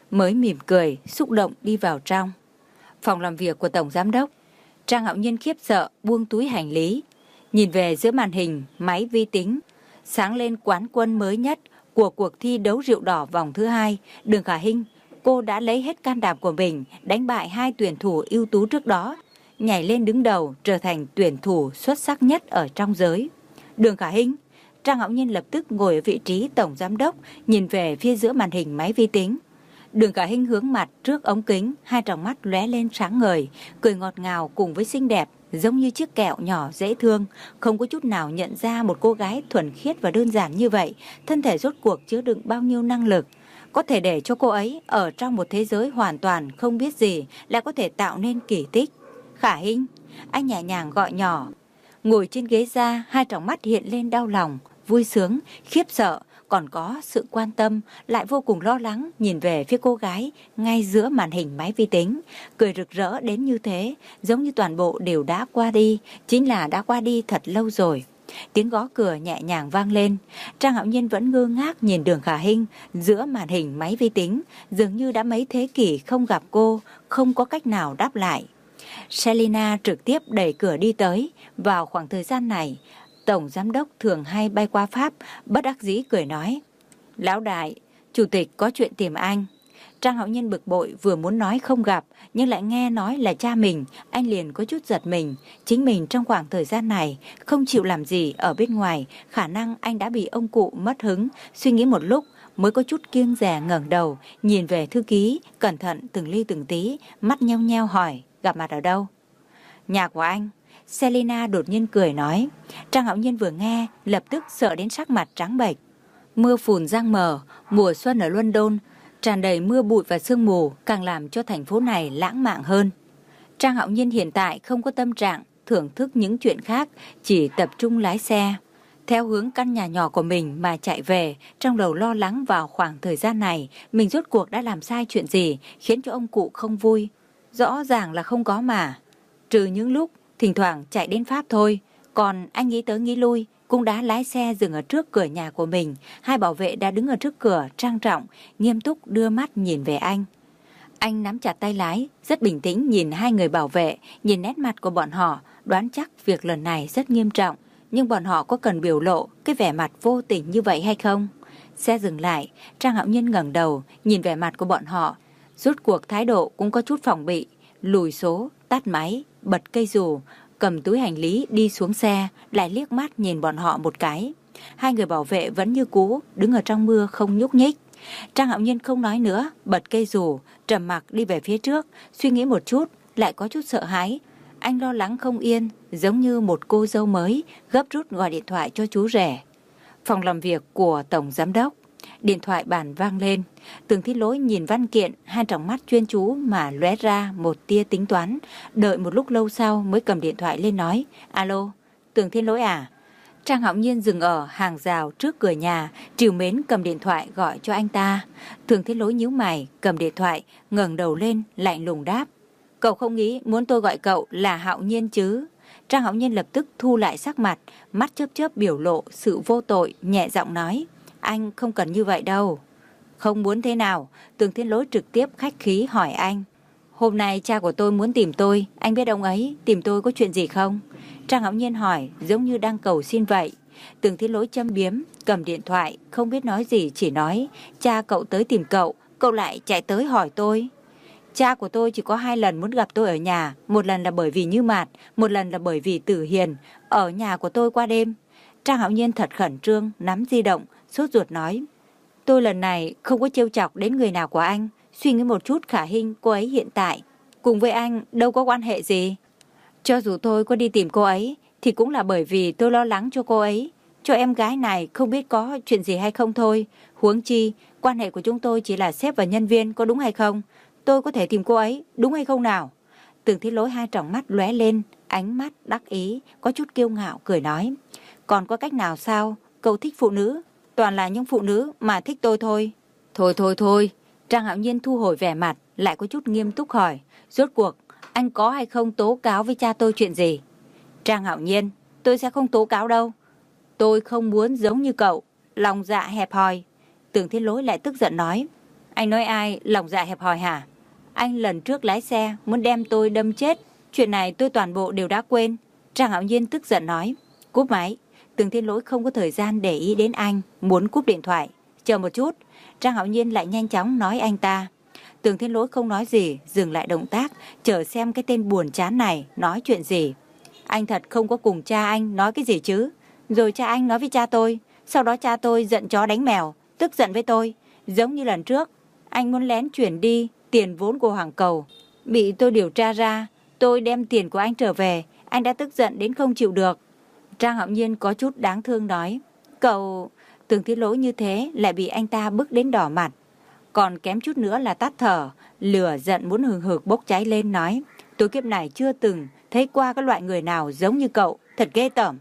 mới mỉm cười, xúc động đi vào trong. Phòng làm việc của Tổng Giám đốc. Trang Hạo Nhiên khiếp sợ buông túi hành lý, nhìn về giữa màn hình máy vi tính, sáng lên quán quân mới nhất của cuộc thi đấu rượu đỏ vòng thứ hai. Đường Khả Hinh, cô đã lấy hết can đảm của mình đánh bại hai tuyển thủ ưu tú trước đó, nhảy lên đứng đầu, trở thành tuyển thủ xuất sắc nhất ở trong giới. Đường Khả Hinh. Trang Hạo Nhiên lập tức ngồi ở vị trí Tổng Giám đốc, nhìn về phía giữa màn hình máy vi tính. Đường Khả Hinh hướng mặt trước ống kính, hai tròng mắt lóe lên sáng ngời, cười ngọt ngào cùng với xinh đẹp, giống như chiếc kẹo nhỏ dễ thương, không có chút nào nhận ra một cô gái thuần khiết và đơn giản như vậy, thân thể rốt cuộc chứa đựng bao nhiêu năng lực, có thể để cho cô ấy ở trong một thế giới hoàn toàn không biết gì, lại có thể tạo nên kỳ tích. Khả Hinh, anh nhẹ nhàng gọi nhỏ. Ngồi trên ghế ra, hai tròng mắt hiện lên đau lòng, vui sướng, khiếp sợ, còn có sự quan tâm, lại vô cùng lo lắng nhìn về phía cô gái ngay giữa màn hình máy vi tính, cười rực rỡ đến như thế, giống như toàn bộ đều đã qua đi, chính là đã qua đi thật lâu rồi. Tiếng gõ cửa nhẹ nhàng vang lên. Trang Hạo Nhiên vẫn ngơ ngác nhìn Đường Khả Hinh giữa màn hình máy vi tính, dường như đã mấy thế kỷ không gặp cô, không có cách nào đáp lại. Selina trực tiếp đẩy cửa đi tới. Vào khoảng thời gian này, Tổng Giám đốc thường hay bay qua Pháp, bất đắc dĩ cười nói: Lão đại, Chủ tịch có chuyện tìm anh. Trang Hạo Nhiên bực bội, vừa muốn nói không gặp, nhưng lại nghe nói là cha mình, anh liền có chút giật mình. Chính mình trong khoảng thời gian này không chịu làm gì ở bên ngoài, khả năng anh đã bị ông cụ mất hứng. Suy nghĩ một lúc mới có chút kiêng dè ngẩng đầu, nhìn về thư ký, cẩn thận từng ly từng tí, mắt nheo nheo hỏi: Gặp mặt ở đâu? Nhà của anh. Selina đột nhiên cười nói. Trang Hạo Nhiên vừa nghe, lập tức sợ đến sắc mặt trắng bệch. Mưa phùn giăng mờ, mùa xuân ở London, tràn đầy mưa bụi và sương mù, càng làm cho thành phố này lãng mạn hơn. Trang Hạo Nhiên hiện tại không có tâm trạng thưởng thức những chuyện khác, chỉ tập trung lái xe theo hướng căn nhà nhỏ của mình mà chạy về, trong đầu lo lắng vào khoảng thời gian này mình rốt cuộc đã làm sai chuyện gì khiến cho ông cụ không vui. Rõ ràng là không có mà, trừ những lúc thỉnh thoảng chạy đến Pháp thôi. Còn anh nghĩ tới nghĩ lui cũng đã lái xe dừng ở trước cửa nhà của mình. Hai bảo vệ đã đứng ở trước cửa, trang trọng, nghiêm túc đưa mắt nhìn về anh. Anh nắm chặt tay lái, rất bình tĩnh nhìn hai người bảo vệ, nhìn nét mặt của bọn họ, đoán chắc việc lần này rất nghiêm trọng. Nhưng bọn họ có cần biểu lộ cái vẻ mặt vô tình như vậy hay không? Xe dừng lại, Trang Hạo Nhiên ngẩng đầu, nhìn vẻ mặt của bọn họ. Rốt cuộc thái độ cũng có chút phòng bị, lùi số, tắt máy, bật cây dù, cầm túi hành lý đi xuống xe, lại liếc mắt nhìn bọn họ một cái. Hai người bảo vệ vẫn như cũ, đứng ở trong mưa không nhúc nhích. Trang Hạo Nhiên không nói nữa, bật cây dù, trầm mặc đi về phía trước, suy nghĩ một chút, lại có chút sợ hãi. Anh lo lắng không yên, giống như một cô dâu mới, gấp rút gọi điện thoại cho chú rể. Phòng làm việc của Tổng Giám đốc. Điện thoại bàn vang lên. Tường Thiết Lỗi nhìn văn kiện, hai tròng mắt chuyên chú mà lóe ra một tia tính toán. Đợi một lúc lâu sau mới cầm điện thoại lên nói: Alo, Tường Thiết Lỗi à? Trang Hạo Nhiên dừng ở hàng rào trước cửa nhà, trìu mến cầm điện thoại gọi cho anh ta. Tường Thiết Lỗi nhíu mày, cầm điện thoại, ngẩng đầu lên, lạnh lùng đáp: Cậu không nghĩ muốn tôi gọi cậu là Hạo Nhiên chứ? Trang Hạo Nhiên lập tức thu lại sắc mặt, mắt chớp chớp biểu lộ sự vô tội, nhẹ giọng nói: Anh không cần như vậy đâu. Không muốn thế nào? Tường Thiên Lỗi trực tiếp khách khí hỏi anh. Hôm nay cha của tôi muốn tìm tôi, anh biết ông ấy tìm tôi có chuyện gì không? Trang Hạo Nhiên hỏi giống như đang cầu xin vậy. Tường Thiên Lỗi châm biếm, cầm điện thoại, không biết nói gì, chỉ nói: Cha cậu tới tìm cậu, cậu lại chạy tới hỏi tôi. Cha của tôi chỉ có hai lần muốn gặp tôi ở nhà, một lần là bởi vì Như Mạt, một lần là bởi vì Tử Hiền ở nhà của tôi qua đêm. Trang Hạo Nhiên thật khẩn trương, nắm di động, sốt ruột nói: Tôi lần này không có trêu chọc đến người nào của anh. Suy nghĩ một chút, Khả Hinh cô ấy hiện tại cùng với anh đâu có quan hệ gì. Cho dù tôi có đi tìm cô ấy thì cũng là bởi vì tôi lo lắng cho cô ấy, cho em gái này không biết có chuyện gì hay không thôi. Huống chi quan hệ của chúng tôi chỉ là sếp và nhân viên, có đúng hay không? Tôi có thể tìm cô ấy, đúng hay không nào? Tường Thiết Lỗi hai tròng mắt lóe lên, ánh mắt đắc ý, có chút kiêu ngạo cười nói: Còn có cách nào sao? Cậu thích phụ nữ, toàn là những phụ nữ mà thích tôi thôi. Thôi thôi thôi. Trang Hạo Nhiên thu hồi vẻ mặt, lại có chút nghiêm túc hỏi: Rốt cuộc anh có hay không tố cáo với cha tôi chuyện gì? Trang Hạo Nhiên: Tôi sẽ không tố cáo đâu. Tôi không muốn giống như cậu, lòng dạ hẹp hòi. Tường Thiết Lỗi lại tức giận nói: Anh nói ai lòng dạ hẹp hòi hả? Anh lần trước lái xe muốn đem tôi đâm chết. Chuyện này tôi toàn bộ đều đã quên. Trang Hạo Nhiên tức giận nói. Cúp máy. Tường Thiên Lỗi không có thời gian để ý đến anh, muốn cúp điện thoại. Chờ một chút. Trang Hạo Nhiên lại nhanh chóng nói anh ta. Tường Thiên Lỗi không nói gì, dừng lại động tác, chờ xem cái tên buồn chán này nói chuyện gì. Anh thật không có cùng cha anh nói cái gì chứ? Rồi cha anh nói với cha tôi, sau đó cha tôi giận chó đánh mèo, tức giận với tôi. Giống như lần trước, anh muốn lén chuyển đi tiền vốn của Hoàng Cầu. Bị tôi điều tra ra, tôi đem tiền của anh trở về, anh đã tức giận đến không chịu được. Trang Hạo Nhiên có chút đáng thương nói. Cậu... Tường Thiên Lỗi như thế lại bị anh ta bức đến đỏ mặt. Còn kém chút nữa là tắt thở, lửa giận muốn hừng hực bốc cháy lên nói. Tôi kiếp này chưa từng thấy qua cái loại người nào giống như cậu, thật ghê tởm.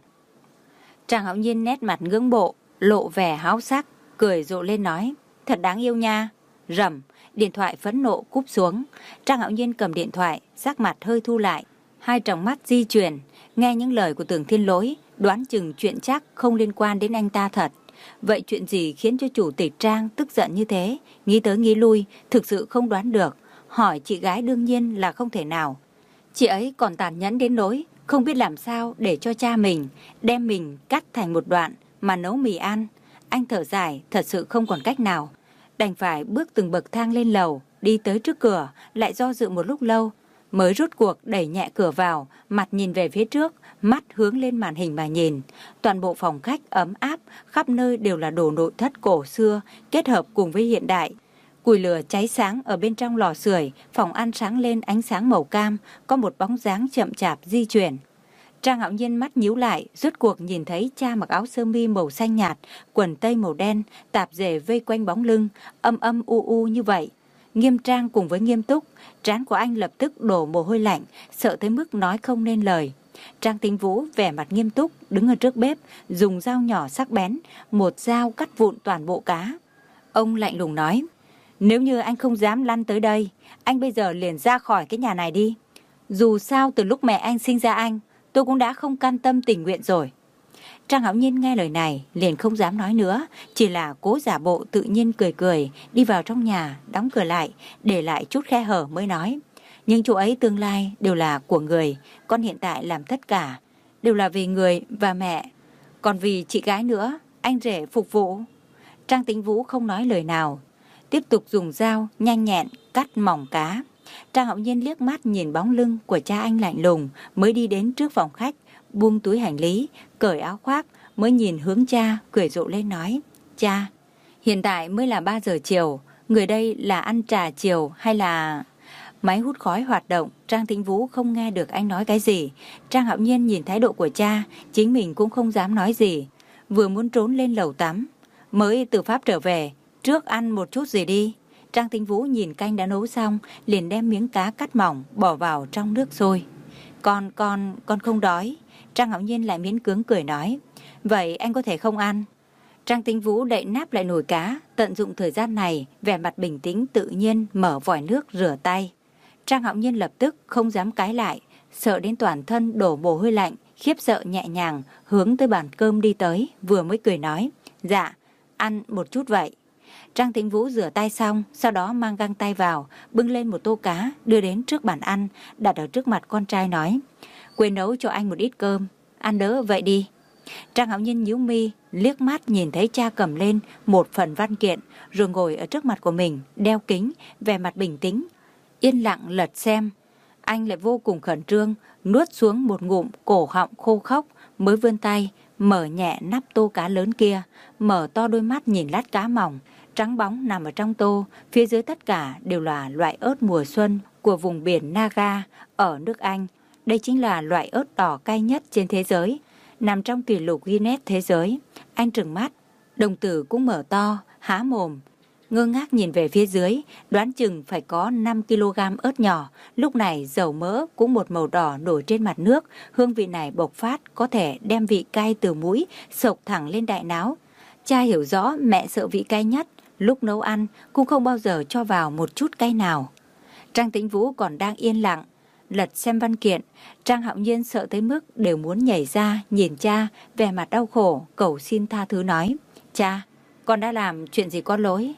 Trang Hạo Nhiên nét mặt ngưỡng mộ, lộ vẻ háo sắc, cười rộ lên nói. Thật đáng yêu nha. Rầm, điện thoại phẫn nộ cúp xuống. Trang Hạo Nhiên cầm điện thoại, sắc mặt hơi thu lại. Hai tròng mắt di chuyển, nghe những lời của Tường Thiên Lỗi, đoán chừng chuyện chắc không liên quan đến anh ta thật. Vậy chuyện gì khiến cho chủ tịch Trang tức giận như thế? Nghĩ tới nghĩ lui, thực sự không đoán được. Hỏi chị gái đương nhiên là không thể nào. Chị ấy còn tàn nhẫn đến nỗi không biết làm sao để cho cha mình đem mình cắt thành một đoạn mà nấu mì ăn. Anh thở dài, thật sự không còn cách nào. Đành phải bước từng bậc thang lên lầu, đi tới trước cửa, lại do dự một lúc lâu. Mới rút cuộc đẩy nhẹ cửa vào, mặt nhìn về phía trước, mắt hướng lên màn hình mà nhìn. Toàn bộ phòng khách ấm áp, khắp nơi đều là đồ nội thất cổ xưa, kết hợp cùng với hiện đại. Củi lửa cháy sáng ở bên trong lò sưởi, phòng ăn sáng lên ánh sáng màu cam, có một bóng dáng chậm chạp di chuyển. Trang Hạo Nhiên mắt nhíu lại, rút cuộc nhìn thấy cha mặc áo sơ mi màu xanh nhạt, quần tây màu đen, tạp dề vây quanh bóng lưng, âm âm u u như vậy. Nghiêm trang cùng với nghiêm túc, trán của anh lập tức đổ mồ hôi lạnh, sợ tới mức nói không nên lời. Trang Tĩnh Vũ vẻ mặt nghiêm túc, đứng ở trước bếp, dùng dao nhỏ sắc bén, một dao cắt vụn toàn bộ cá. Ông lạnh lùng nói, nếu như anh không dám lăn tới đây, anh bây giờ liền ra khỏi cái nhà này đi. Dù sao từ lúc mẹ anh sinh ra anh, tôi cũng đã không can tâm tình nguyện rồi. Trang Hạo Nhiên nghe lời này, liền không dám nói nữa, chỉ là cố giả bộ tự nhiên cười cười, đi vào trong nhà, đóng cửa lại, để lại chút khe hở mới nói. Nhưng chỗ ấy tương lai đều là của người, con hiện tại làm tất cả, đều là vì người và mẹ, còn vì chị gái nữa, anh rể phục vụ. Trang Tĩnh Vũ không nói lời nào, tiếp tục dùng dao nhanh nhẹn cắt mỏng cá. Trang Hạo Nhiên liếc mắt nhìn bóng lưng của cha anh lạnh lùng, mới đi đến trước phòng khách, buông túi hành lý, cởi áo khoác, mới nhìn hướng cha, cười rộ lên nói. Cha, hiện tại mới là ba giờ chiều, người đây là ăn trà chiều hay là... Máy hút khói hoạt động, Trang Tĩnh Vũ không nghe được anh nói cái gì. Trang Hạo Nhiên nhìn thái độ của cha, chính mình cũng không dám nói gì. Vừa muốn trốn lên lầu tắm, mới từ Pháp trở về, trước ăn một chút gì đi. Trang Tĩnh Vũ nhìn canh đã nấu xong, liền đem miếng cá cắt mỏng, bỏ vào trong nước sôi. Con, con, con không đói. Trang Hạo Nhiên lại miễn cưỡng cười nói. Vậy anh có thể không ăn. Trang Tĩnh Vũ đậy nắp lại nồi cá, tận dụng thời gian này, vẻ mặt bình tĩnh tự nhiên mở vòi nước rửa tay. Trang Hạo Nhiên lập tức không dám cãi lại, sợ đến toàn thân đổ mồ hôi lạnh, khiếp sợ nhẹ nhàng, hướng tới bàn cơm đi tới, vừa mới cười nói. Dạ, ăn một chút vậy. Trang Tĩnh Vũ rửa tay xong, sau đó mang găng tay vào, bưng lên một tô cá, đưa đến trước bàn ăn, đặt ở trước mặt con trai nói. Quên nấu cho anh một ít cơm, ăn đỡ vậy đi. Trang Hạo Nhiên nhíu mi, liếc mắt nhìn thấy cha cầm lên một phần văn kiện, rồi ngồi ở trước mặt của mình, đeo kính, vẻ mặt bình tĩnh, yên lặng lật xem. Anh lại vô cùng khẩn trương, nuốt xuống một ngụm, cổ họng khô khốc, mới vươn tay, mở nhẹ nắp tô cá lớn kia, mở to đôi mắt nhìn lát cá mỏng, trắng bóng nằm ở trong tô, phía dưới tất cả đều là loại ớt mùa xuân của vùng biển Naga ở nước Anh. Đây chính là loại ớt đỏ cay nhất trên thế giới, nằm trong kỷ lục Guinness thế giới. Anh trừng mắt, đồng tử cũng mở to, há mồm, ngơ ngác nhìn về phía dưới, đoán chừng phải có năm ki lô gam ớt nhỏ. Lúc này dầu mỡ cũng một màu đỏ nổi trên mặt nước, hương vị này bộc phát có thể đem vị cay từ mũi xộc thẳng lên đại não. Cha hiểu rõ mẹ sợ vị cay nhất, lúc nấu ăn cũng không bao giờ cho vào một chút cay nào. Trang Tĩnh Vũ còn đang yên lặng lật xem văn kiện, Trang Hạo Nhiên sợ tới mức đều muốn nhảy ra nhìn cha, vẻ mặt đau khổ, cầu xin tha thứ nói. Cha, con đã làm chuyện gì có lỗi?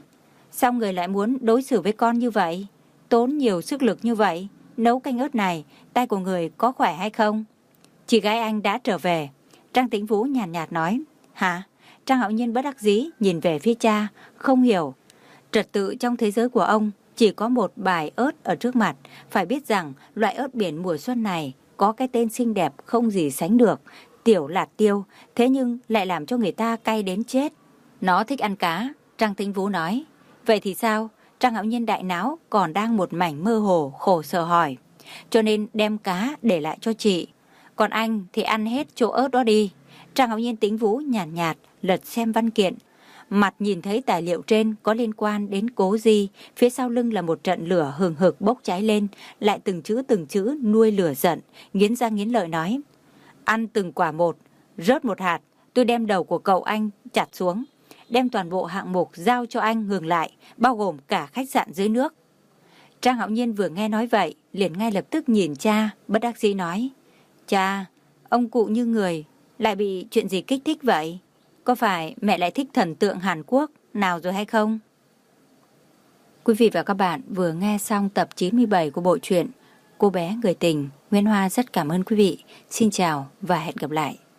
Sao người lại muốn đối xử với con như vậy? Tốn nhiều sức lực như vậy, nấu canh ớt này, tay của người có khỏe hay không? Chị gái anh đã trở về. Trang Tĩnh Vũ nhàn nhạt, nhạt nói. Hả? Trang Hạo Nhiên bất đắc dĩ nhìn về phía cha, không hiểu. Trật tự trong thế giới của ông chỉ có một bài ớt ở trước mặt. Phải biết rằng loại ớt biển mùa xuân này có cái tên xinh đẹp không gì sánh được, tiểu lạt tiêu, thế nhưng lại làm cho người ta cay đến chết. Nó thích ăn cá, Trang Tĩnh Vũ nói. Vậy thì sao? Trang Hạo Nhiên đại não còn đang một mảnh mơ hồ, khổ sở hỏi. Cho nên đem cá để lại cho chị. Còn anh thì ăn hết chỗ ớt đó đi. Trang Hạo Nhiên Tĩnh Vũ nhàn nhạt, nhạt lật xem văn kiện. Mặt nhìn thấy tài liệu trên có liên quan đến Cố Di, phía sau lưng là một trận lửa hừng hực bốc cháy lên, lại từng chữ từng chữ nuôi lửa giận, nghiến răng nghiến lợi nói. Ăn từng quả một, rớt một hạt, tôi đem đầu của cậu anh chặt xuống, đem toàn bộ hạng mục giao cho anh ngừng lại, bao gồm cả khách sạn dưới nước. Trang Hạo Nhiên vừa nghe nói vậy, liền ngay lập tức nhìn cha, bất đắc dĩ nói. Cha, ông cụ như người, lại bị chuyện gì kích thích vậy? Có phải mẹ lại thích thần tượng Hàn Quốc nào rồi hay không? Quý vị và các bạn vừa nghe xong tập chín mươi bảy của bộ truyện Cô bé người tình. Nguyên Hoa rất cảm ơn quý vị. Xin chào và hẹn gặp lại.